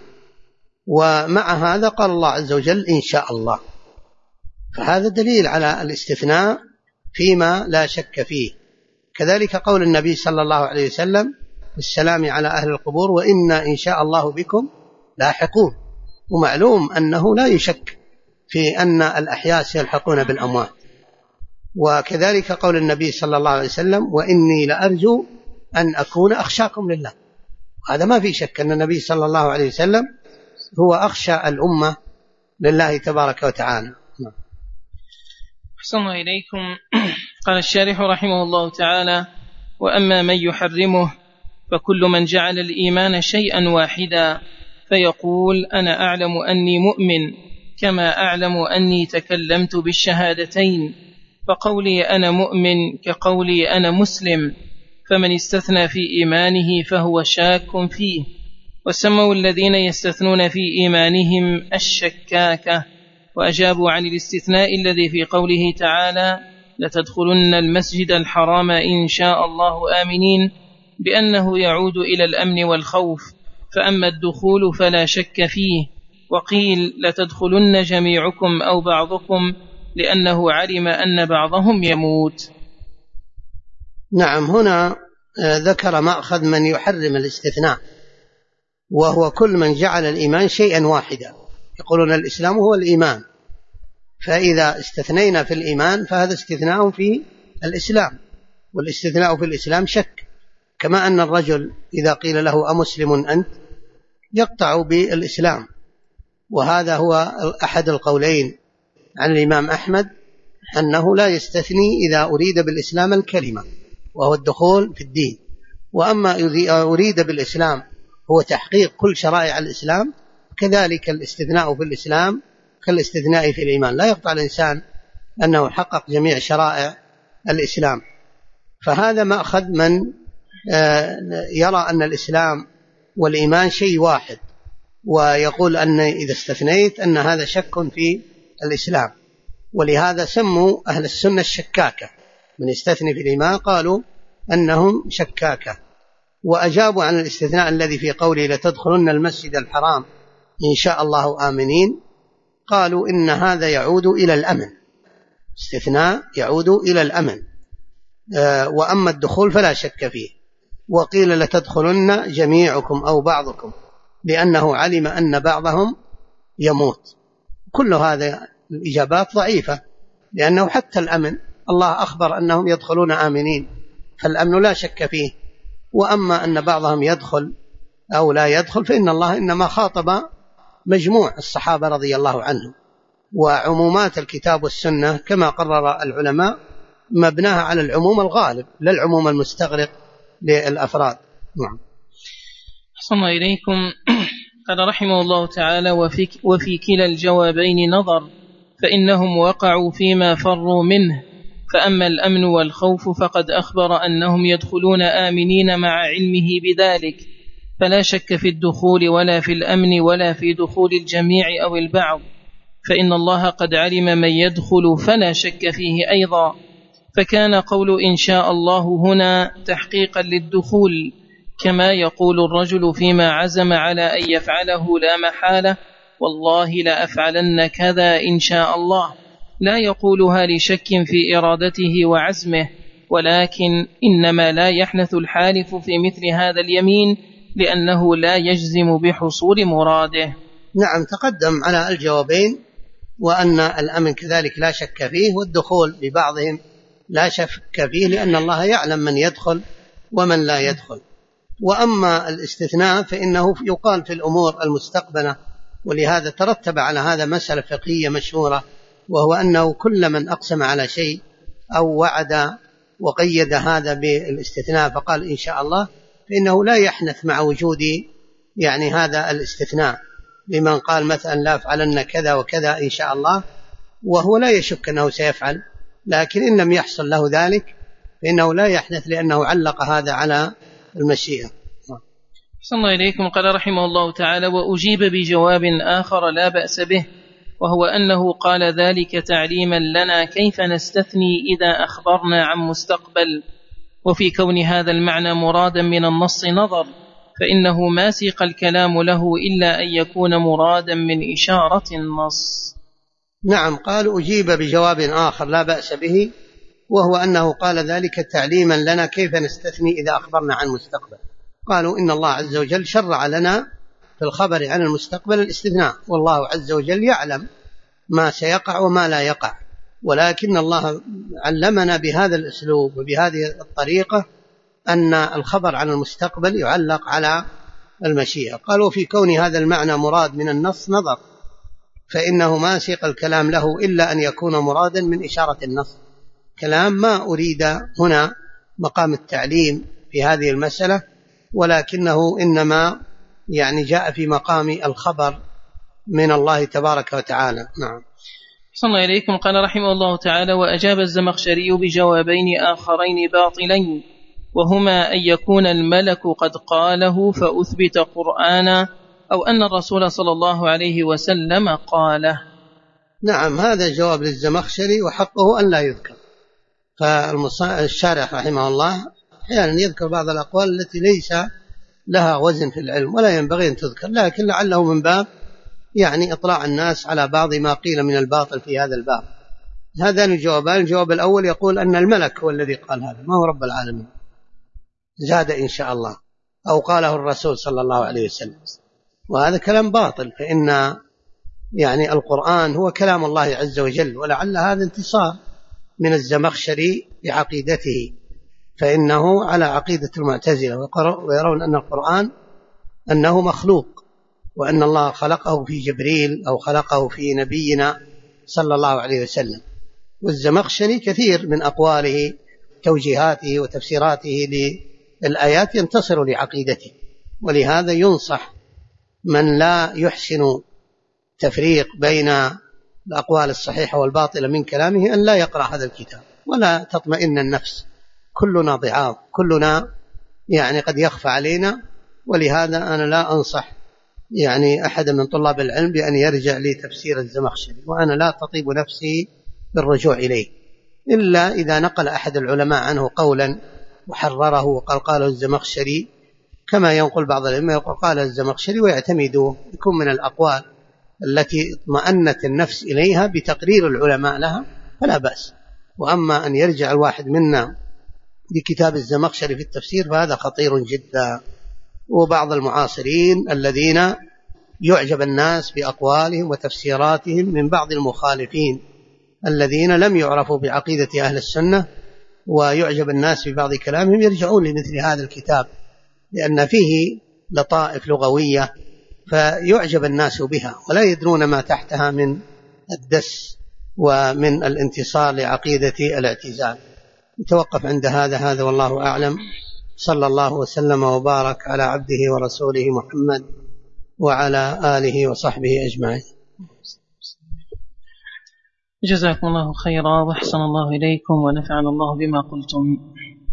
ومع هذا قال الله عز وجل إن شاء الله. فهذا دليل على الاستثناء فيما لا شك فيه. كذلك قول النبي صلى الله عليه وسلم السلام على أهل القبور وإنا إن شاء الله بكم لاحقون، ومعلوم أنه لا يشك في أن الأحياء سيلحقون بالأموات. وكذلك قول النبي صلى الله عليه وسلم وإني لأرجو أن أكون أخشاكم لله، هذا ما في شك أن النبي صلى الله عليه وسلم هو أخشى الأمة لله تبارك وتعالى. أحسن الله إليكم. قال الشارح رحمه الله تعالى: وأما من يحرمه فكل من جعل الإيمان شيئا واحدا فيقول أنا أعلم أني مؤمن كما أعلم أني تكلمت بالشهادتين، فقولي أنا مؤمن كقولي أنا مسلم، فمن استثنى في إيمانه فهو شاك فيه. وسموا الذين يستثنون في إيمانهم الشكاكة، وأجابوا عن الاستثناء الذي في قوله تعالى لتدخلن المسجد الحرام إن شاء الله آمنين بأنه يعود إلى الأمن والخوف، فأما الدخول فلا شك فيه. وقيل لتدخلن جميعكم أو بعضكم لأنه علم أن بعضهم يموت. نعم، هنا ذكر مأخذ من يحرم الاستثناء، وهو كل من جعل الإيمان شيئا واحدا. يقولون الإسلام هو الإيمان، فإذا استثنينا في الإيمان فهذا استثناء في الإسلام، والاستثناء في الإسلام شك، كما أن الرجل إذا قيل له أمسلم أنت يقطع بالإسلام. وهذا هو أحد القولين عن الإمام أحمد أنه لا يستثني إذا أريد بالإسلام الكلمة وهو الدخول في الدين، وأما إذا أريد بالإسلام هو تحقيق كل شرائع الإسلام كذلك الاستثناء في الإسلام كالاستثناء في الإيمان، لا يقطع الإنسان أنه حقق جميع شرائع الإسلام. فهذا مأخذ من يرى أن الإسلام والإيمان شيء واحد، ويقول أن إذا استثنيت أن هذا شك في الإسلام، ولهذا سموا أهل السنة الشكاكة، من يستثني في الإيمان قالوا أنهم شكاكة. وأجابوا عن الاستثناء الذي في قوله لتدخلن المسجد الحرام إن شاء الله آمنين، قالوا إن هذا يعود إلى الأمن، استثناء يعود إلى الأمن، وأما الدخول فلا شك فيه. وقيل لتدخلن جميعكم أو بعضكم لأنه علم أن بعضهم يموت. كل هذا الإجابات ضعيفة، لأنه حتى الأمن الله أخبر أنهم يدخلون آمنين، فالأمن لا شك فيه. وأما أن بعضهم يدخل أو لا يدخل فإن الله إنما خاطب مجموع الصحابة رضي الله عنهم، وعمومات الكتاب والسنة كما قرر العلماء مبناها على العموم الغالب لا العموم المستغرق للأفراد. نعم. أحسن الله إليكم. قال رحمه الله تعالى: وفي كلا الجوابين نظر، فإنهم وقعوا فيما فروا منه، فأما الأمن والخوف فقد أخبر أنهم يدخلون آمنين مع علمه بذلك، فلا شك في الدخول ولا في الأمن ولا في دخول الجميع أو البعض، فإن الله قد علم من يدخل فلا شك فيه أيضا. فكان قول إن شاء الله هنا تحقيقا للدخول، كما يقول الرجل فيما عزم على أن يفعله لا محالة والله لأفعلن كذا إن شاء الله، لا يقولها لشك في إرادته وعزمه، ولكن إنما لا يحنث الحالف في مثل هذا اليمين لأنه لا يجزم بحصول مراده. نعم، تقدم على الجوابين، وأن الأمن كذلك لا شك فيه، والدخول ببعضهم لا شك فيه، لأن الله يعلم من يدخل ومن لا يدخل. وأما الاستثناء فإنه يقال في الأمور المستقبلة، ولهذا ترتب على هذا مسألة فقهية مشهورة، وهو أنه كل من أقسم على شيء أو وعد وقيد هذا بالاستثناء فقال إن شاء الله، فإنه لا يحنث مع وجود يعني هذا الاستثناء، لمن قال مثلا لا أفعلن كذا وكذا إن شاء الله وهو لا يشك أنه سيفعل، لكن إن لم يحصل له ذلك فإنه لا يحنث، لأنه علق هذا على المشيئة. صلى الله إليكم. قال رحمه الله تعالى: وأجيب بجواب آخر لا بأس به، وهو أنه قال ذلك تعليما لنا كيف نستثني إذا أخبرنا عن مستقبل. وفي كون هذا المعنى مرادا من النص نظر، فإنه ما سيق الكلام له إلا أن يكون مرادا من إشارة النص. نعم، قال أجيب بجواب آخر لا بأس به، وهو أنه قال ذلك تعليما لنا كيف نستثني إذا أخبرنا عن المستقبل. قالوا إن الله عز وجل شرع لنا في الخبر عن المستقبل الاستثناء، والله عز وجل يعلم ما سيقع وما لا يقع، ولكن الله علمنا بهذا الأسلوب وبهذه الطريقة أن الخبر عن المستقبل يعلق على المشيئة. قالوا في كون هذا المعنى مراد من النص نظر، فإنه ما سيق الكلام له إلا أن يكون مرادا من إشارة النص، كلام ما أريد هنا مقام التعليم في هذه المسألة، ولكنه إنما جاء في مقام الخبر من الله تبارك وتعالى. نعم. صلى الله إليكم. قال رحمه الله تعالى: وأجاب الزمخشري بجوابين آخرين باطلين، وهما أن يكون الملك قد قاله فأثبت قرآنا، أو أن الرسول صلى الله عليه وسلم قاله. نعم، هذا جواب للزمخشري وحقه أن لا يذكر. فالشارح رحمه الله أحيانا يذكر بعض الأقوال التي ليس لها وزن في العلم ولا ينبغي أن تذكر، لكن لعله من باب إطلاع الناس على بعض ما قيل من الباطل في هذا الباب. هذان الجوابان، الجواب الأول يقول أن الملك هو الذي قال هذا، ما هو رب العالمين، زاد إن شاء الله، أو قاله الرسول صلى الله عليه وسلم، وهذا كلام باطل. فإن القرآن هو كلام الله عز وجل، ولعل هذا انتصار من الزمخشري بعقيدته، فإنه على عقيدة المعتزلة، ويرون أن القرآن أنه مخلوق، وأن الله خلقه في جبريل أو خلقه في نبينا صلى الله عليه وسلم. والزمخشري كثير من أقواله توجيهاته وتفسيراته للآيات ينتصر لعقيدته، ولهذا ينصح من لا يحسن تفريق بين الأقوال الصحيحة والباطلة من كلامه أن لا يقرأ هذا الكتاب، ولا تطمئن النفس، كلنا ضعاف، كلنا قد يخفى علينا. ولهذا أنا لا أنصح أحد من طلاب العلم بأن يرجع لتفسير الزمخشري، وأنا لا تطيب نفسي بالرجوع إليه إلا إذا نقل أحد العلماء عنه قولا وحرره وقال قاله الزمخشري، كما ينقل بعض العلماء يقول قال الزمخشري ويعتمدوه، يكون من الأقوال التي اطمأنت النفس إليها بتقرير العلماء لها فلا بأس. وأما أن يرجع الواحد منا لكتاب الزمخشري في التفسير فهذا خطير جدا. وبعض المعاصرين الذين يعجب الناس بأقوالهم وتفسيراتهم من بعض المخالفين الذين لم يعرفوا بعقيدة أهل السنة، ويعجب الناس ببعض كلامهم، يرجعون لمثل هذا الكتاب لأن فيه لطائف لغوية فيعجب الناس بها، ولا يدرون ما تحتها من الدس ومن الانتصار لعقيدة الاعتزال. نتوقف عند هذا والله أعلم. صلى الله وسلم وبارك على عبده ورسوله محمد وعلى آله وصحبه أجمعين. جزاكم الله خيرا وأحسن الله إليكم ونفعنا الله بما قلتم.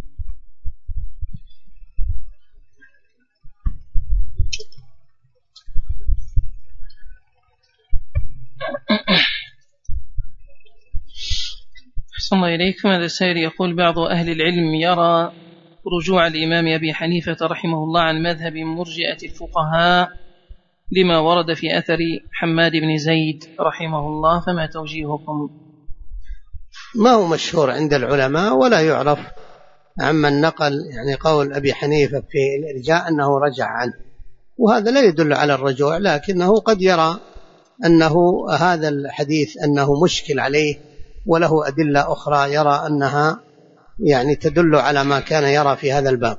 أحسن الله إليكم. هذا السائل يقول: بعض أهل العلم يرى رجوع الإمام أبي حنيفة رحمه الله عن مذهب مرجئة الفقهاء لما ورد في أثر حماد بن زيد رحمه الله، فما توجيهكم؟ ما هو مشهور عند العلماء ولا يعرف عمن نقل قول أبي حنيفة في الإرجاء أنه رجع عنه، وهذا لا يدل على الرجوع، لكنه قد يرى أنه هذا الحديث أنه مشكل عليه وله أدلة أخرى يرى أنها تدل على ما كان يرى في هذا الباب.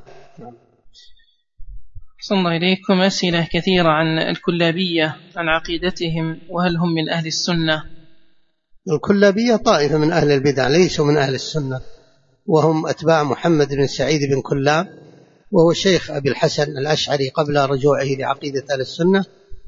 صلى الله إليكم. أسئلة كثيرة عن الكلابية، عن عقيدتهم، وهل هم من أهل السنة؟ الكلابية طائفة من أهل البدع، ليسوا من أهل السنة، وهم أتباع محمد بن سعيد بن كلاب، وهو شيخ أبي الحسن الأشعري قبل رجوعه لعقيدة أهل السنة.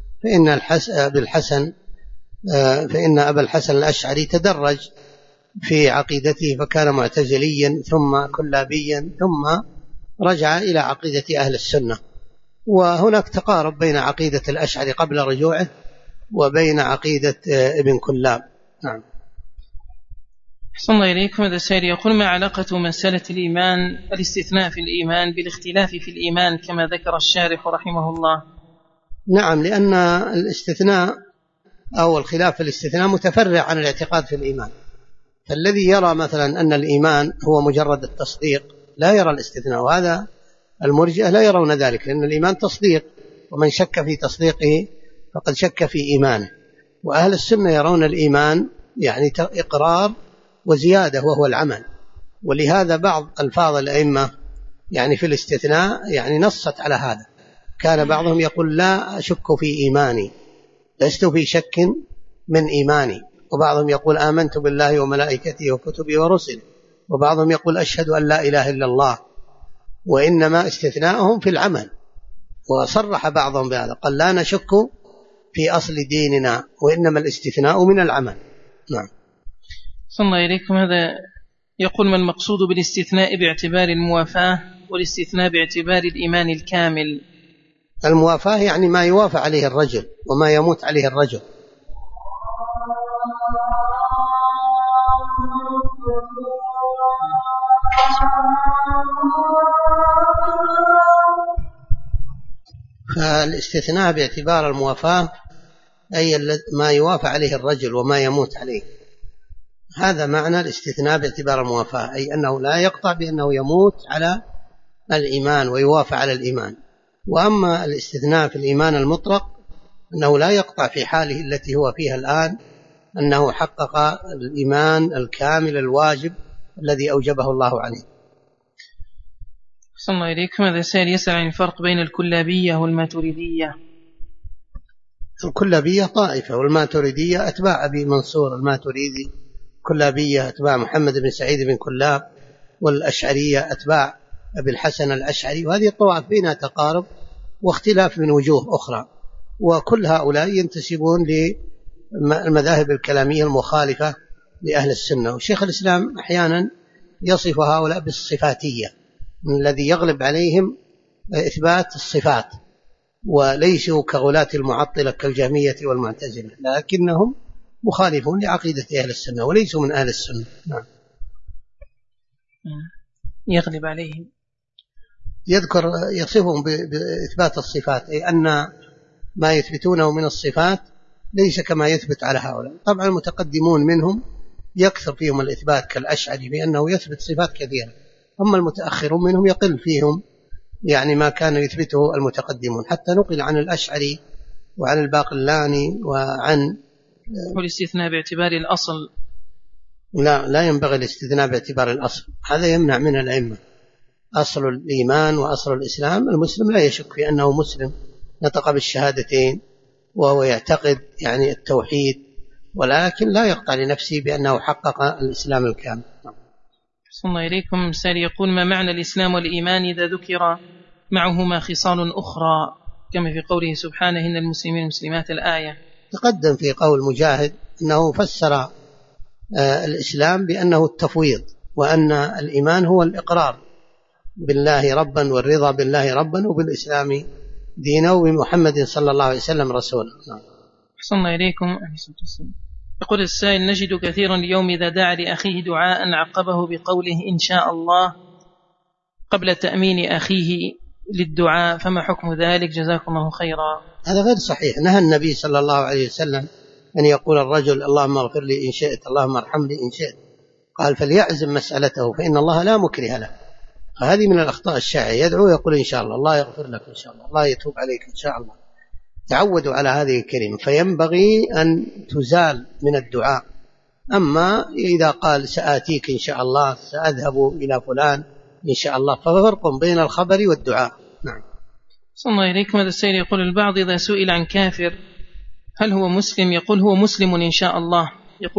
فإن أبا الحسن الأشعري تدرج في عقيدته، فكان معتزليا ثم كلابيا ثم رجع إلى عقيدة أهل السنة. وهناك تقارب بين عقيدة الأشعري قبل رجوعه وبين عقيدة ابن كلاب. نعم. أحسن الله إليكم. هذا السائل يقول: ما علاقة مسألة الإيمان الاستثناء في الإيمان بالاختلاف في الإيمان كما ذكر الشارح رحمه الله؟ نعم، لأن الاستثناء أو الخلاف في الاستثناء متفرع عن الاعتقاد في الإيمان. فالذي يرى مثلا أن الإيمان هو مجرد التصديق لا يرى الاستثناء، وهذا المرجئة لا يرون ذلك، لأن الإيمان تصديق، ومن شك في تصديقه فقد شك في إيمانه. وأهل السنة يرون الإيمان يعني إقرار وزيادة وهو العمل. ولهذا بعض ألفاظ الأئمة يعني في الاستثناء يعني نصت على هذا. كان بعضهم يقول: لا أشك في إيماني، لست في شك من إيماني. وبعضهم يقول: آمنت بالله وملائكته وكتبه ورسله. وبعضهم يقول: أشهد أن لا إله إلا الله. وإنما استثناءهم في العمل. وصرح بعضهم بهذا، قال: لا نشك في أصل ديننا، وإنما الاستثناء من العمل. نعم. صلى الله إليكم. هذا يقول: ما المقصود بالاستثناء باعتبار الموافاة والاستثناء باعتبار الإيمان الكامل؟ الموافاة يعني ما يوافى عليه الرجل وما يموت عليه الرجل. فالاستثناء باعتبار الموافاة أي ما يوافى عليه الرجل وما يموت عليه، هذا معنى الاستثناء باعتبار الموافاة، أي أنه لا يقطع بأنه يموت على الإيمان ويوافى على الإيمان. وأما الاستثناء في الإيمان المطلق أنه لا يقطع في حاله التي هو فيها الآن، أنه حقق الإيمان الكامل الواجب الذي أوجبه الله عليه. صلى الله إليكم. هذا سائل يسأل عن الفرق بين الكلابية والماتريدية. الكلابية طائفة، والماتريدية أتباع أبي منصور الماتريدي. الكلابية أتباع محمد بن سعيد بن كلاب، والأشعرية أتباع أبي الحسن الأشعري. وهذه الطوائف بينها تقارب واختلاف من وجوه أخرى، وكل هؤلاء ينتسبون للمذاهب الكلامية المخالفة لأهل السنة. وشيخ الإسلام أحيانا يصف هؤلاء بالصفاتية، من الذي يغلب عليهم إثبات الصفات، وليسوا كغلاة المعطلة كالجهمية والمعتزلة، لكنهم مخالفون لعقيدة أهل السنة وليسوا من أهل السنة. نعم. يغلب عليهم، يذكر يصفهم بإثبات الصفات، أي أن ما يثبتونه من الصفات ليس كما يثبت على هؤلاء. طبعا المتقدمون منهم يكثر فيهم الإثبات كالأشعري بأنه يثبت صفات كثيرة، أما المتأخرون منهم يقل فيهم يعني ما كان يثبته المتقدمون، حتى نقل عن الأشعري وعن الباقلاني وعن والاستثناء باعتبار الأصل. لا ينبغي الاستثناء باعتبار الأصل، هذا يمنع من الأئمة. أصل الإيمان وأصل الإسلام، المسلم لا يشك في أنه مسلم، نطق بالشهادتين وهو يعتقد يعني التوحيد، ولكن لا يقطع لنفسه بأنه حقق الإسلام الكامل. صلى الله إليكم. سائل يقول: ما معنى الإسلام والإيمان إذا ذكر معهما خصال أخرى كما في قوله سبحانه إن المسلمين والمسلمات الآية؟ تقدم في قول مجاهد أنه فسر الإسلام بأنه التفويض، وأن الإيمان هو الإقرار بالله ربا والرضا بالله ربا وبالإسلام دينا وبمحمد صلى الله عليه وسلم رسولا. صلى الله إليكم. يقول السائل: نجد كثيرا اليوم إذا دعا لأخيه دعاء عقبه بقوله إن شاء الله قبل تأمين أخيه للدعاء، فما حكم ذلك؟ جزاكم الله خيرا. هذا غير صحيح. نهى النبي صلى الله عليه وسلم أن يقول الرجل اللهم اغفر لي إن شئت، اللهم ارحم لي إن شئت. قال فليعزم مسألته فإن الله لا مكره له. فهذه من الأخطاء الشائعة، يدعو يقول إن شاء الله، الله يغفر لك إن شاء الله، الله يتوب عليك إن شاء الله. تعودوا على هذه الكلمة، فينبغي أن تزال من الدعاء. أما إذا قال سآتيك إن شاء الله، سأذهب إلى فلان إن شاء الله، ففرق بين الخبر والدعاء. نعم. صلى الله إليكم. هذا السائل يقول: البعض إذا سئل عن كافر هل هو مسلم يقول هو مسلم إن شاء الله،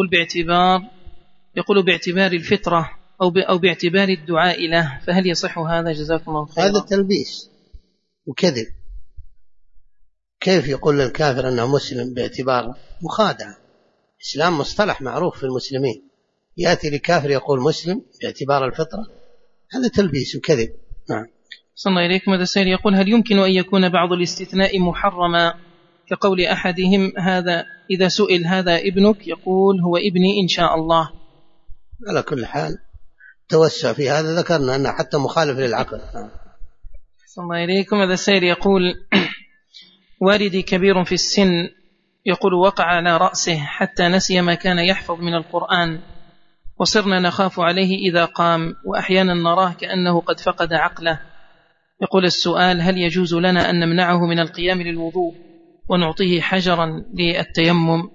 يقول باعتبار الفطرة أو باعتبار الدعاء له، فهل يصح هذا؟ جزاكم الله خيرا. هذا تلبيس وكذب. كيف يقول للكافر أنه مسلم باعتبار مخادعة؟ الإسلام مصطلح معروف في المسلمين، يأتي لكافر يقول مسلم باعتبار الفطرة، هذا تلبيس وكذب. نعم. صلى الله إليكم. هذا السائل يقول: هل يمكن أن يكون بعض الاستثناء محرما كقول أحدهم هذا إذا سئل هذا ابنك يقول هو ابني إن شاء الله. على كل حال توسع في هذا، ذكرنا أنه حتى مخالف للعقل. صلى الله إليكم. هذا السائل يقول والدي كبير في السن، يقول وقع على رأسه حتى نسي ما كان يحفظ من القرآن، وصرنا نخاف عليه إذا قام، وأحيانا نراه كأنه قد فقد عقله. يقول السؤال هل يجوز لنا أن نمنعه من القيام للوضوء ونعطيه حجرا للتيمم؟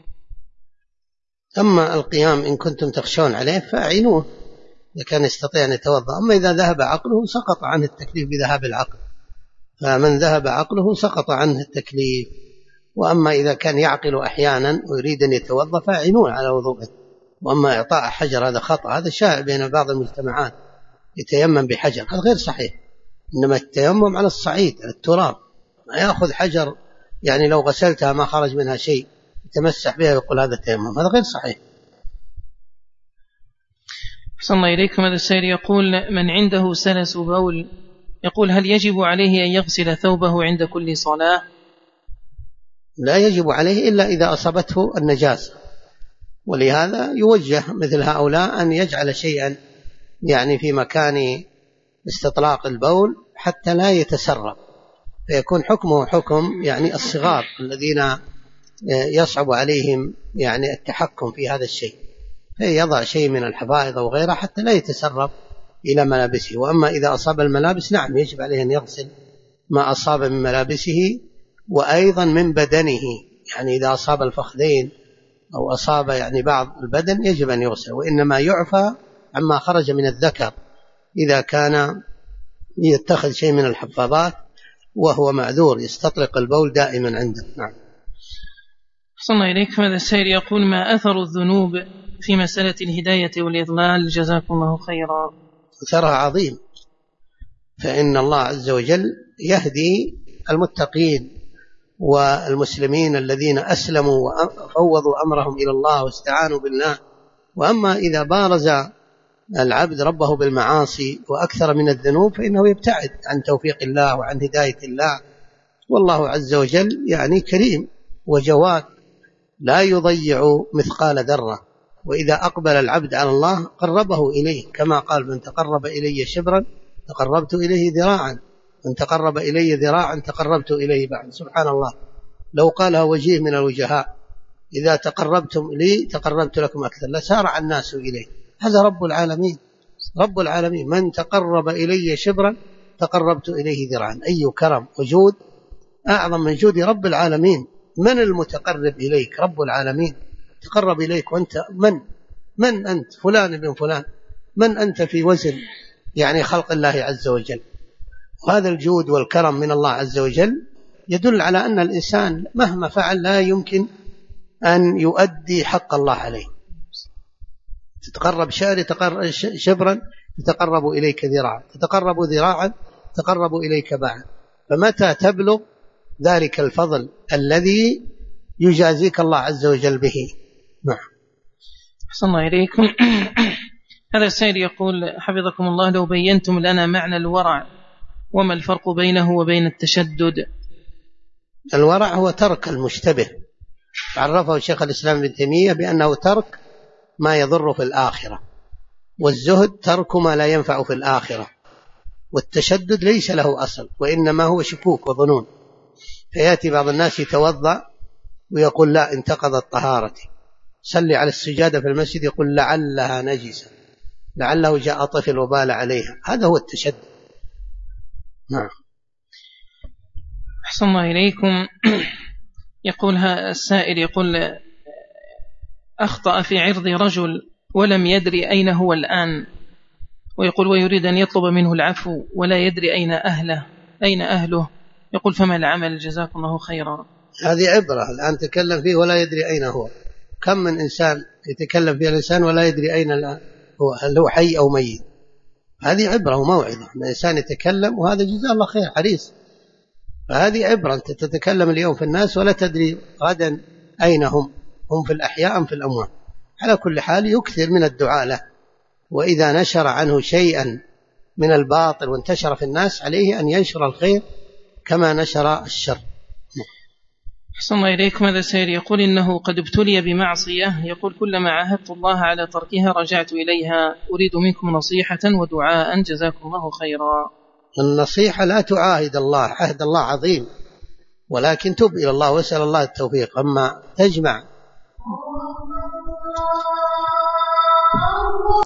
أما القيام إن كنتم تخشون عليه فأعينوه إذا كان يستطيع أن يتوضأ. أما إذا ذهب عقله سقط عنه التكليف بذهاب العقل، فمن ذهب عقله سقط عنه التكليف. وأما إذا كان يعقل أحيانا ويريد أن يتوضأ فأعينوه على وضوءه. وأما إعطاء حجر هذا خطأ، هذا شائع بين بعض المجتمعات، يتيمم بحجر، هذا غير صحيح. إنما التيمم على الصعيد، على التراب، ما يأخذ حجر يعني لو غسلتها ما خرج منها شيء يتمسح بها ويقول هذا التيمم، هذا غير صحيح. صلى الله إليكم. هذا السائل يقول من عنده سلس بول، يقول هل يجب عليه أن يغسل ثوبه عند كل صلاة؟ لا يجب عليه إلا إذا أصابته النجاسة، ولهذا يوجه مثل هؤلاء أن يجعل شيئا يعني في مكان استطلاق البول حتى لا يتسرب، فيكون حكمه حكم يعني الصغار الذين يصعب عليهم يعني التحكم في هذا الشيء، فيضع شيء من الحفاظ أو غيره حتى لا يتسرب إلى ملابسه. وأما إذا أصاب الملابس نعم يجب عليه أن يغسل ما أصاب من ملابسه وأيضا من بدنه، يعني إذا أصاب الفخذين أو أصاب يعني بعض البدن يجب أن يغسل. وإنما يعفى عما خرج من الذكر إذا كان يتخذ شيء من الحفاظات وهو معذور يستطلق البول دائما عنده. نعم. صلى الله إليك. هذا السائل يقول ما أثر الذنوب في مسألة الهداية والإضلال؟ جزاكم الله خيرا. أثرها عظيم، فإن الله عز وجل يهدي المتقين والمسلمين الذين أسلموا وفوضوا أمرهم إلى الله واستعانوا بالله. وأما إذا بارز العبد ربه بالمعاصي وأكثر من الذنوب فإنه يبتعد عن توفيق الله وعن هداية الله. والله عز وجل يعني كريم وجواد لا يضيع مثقال ذرة، وإذا أقبل العبد على الله قربه إليه، كما قال من تقرب إلي شبرا تقربت إليه ذراعا، من تقرب إلي ذراعا تقربت إليه بعد. سبحان الله، لو قالها وجيه من الوجهاء إذا تقربتم لي تقربت لكم أكثر لسارع الناس إليه. هذا رب العالمين، رب العالمين، من تقرب إلي شبرا تقربت إليه ذراعا. أي كرم وجود أعظم من جود رب العالمين. من المتقرب إليك؟ رب العالمين تقرب إليك، وأنت من أنت؟ فلان ابن فلان، من أنت في وزن يعني خلق الله عز وجل؟ وهذا الجود والكرم من الله عز وجل يدل على أن الإنسان مهما فعل لا يمكن أن يؤدي حق الله عليه. تتقرب شبرا تتقرب إليك ذراعا، تتقرب ذراعا تتقرب إليك بعد. فمتى تبلغ ذلك الفضل الذي يجازيك الله عز وجل به؟ نعم. أحسن الله إليكم. هذا السائل يقول حفظكم الله لو بينتم لنا معنى الورع وما الفرق بينه وبين التشدد؟ الورع هو ترك المشتبه، عرفه شيخ الإسلام ابن تيمية بأنه ترك ما يضر في الآخرة، والزهد ترك ما لا ينفع في الآخرة، والتشدد ليس له أصل وإنما هو شكوك وظنون. فيأتي بعض الناس يتوضأ ويقول لا انتقضت طهارتي، صلي على السجادة في المسجد يقول لعلها نجسة، لعله جاء طفل وبال عليها، هذا هو التشدد. نعم. أحسن الله إليكم. يقول السائل يقول أخطأ في عرض رجل ولم يدري أين هو الآن، ويقول ويريد أن يطلب منه العفو ولا يدري أين أهله، يقول فما العمل؟ جزاكم الله خيرا. هذه عبرة، الآن تكلم فيه ولا يدري أين هو. كم من إنسان يتكلم فيه الإنسان ولا يدري أين هو، هل هو حي أو ميت؟ هذه عبرة وموعظة. الإنسان يتكلم وهذا جزاه الله خير حريص، فهذه عبرة. أنت تتكلم اليوم في الناس ولا تدري غدا أين هم في الأحياء أم في الأموات. على كل حال يكثر من الدعاء له، وإذا نشر عنه شيئا من الباطل وانتشر في الناس عليه أن ينشر الخير كما نشر الشر. أحسن الله إليكم. هذا سائل يقول إنه قد ابتلي بمعصية، يقول كلما عاهدت الله على تركها رجعت إليها، أريد منكم نصيحة ودعاء جزاكم الله خيرا. النصيحة لا تعاهد الله، عهد الله عظيم، ولكن تب إلى الله واسأل الله التوفيق. أما تجمع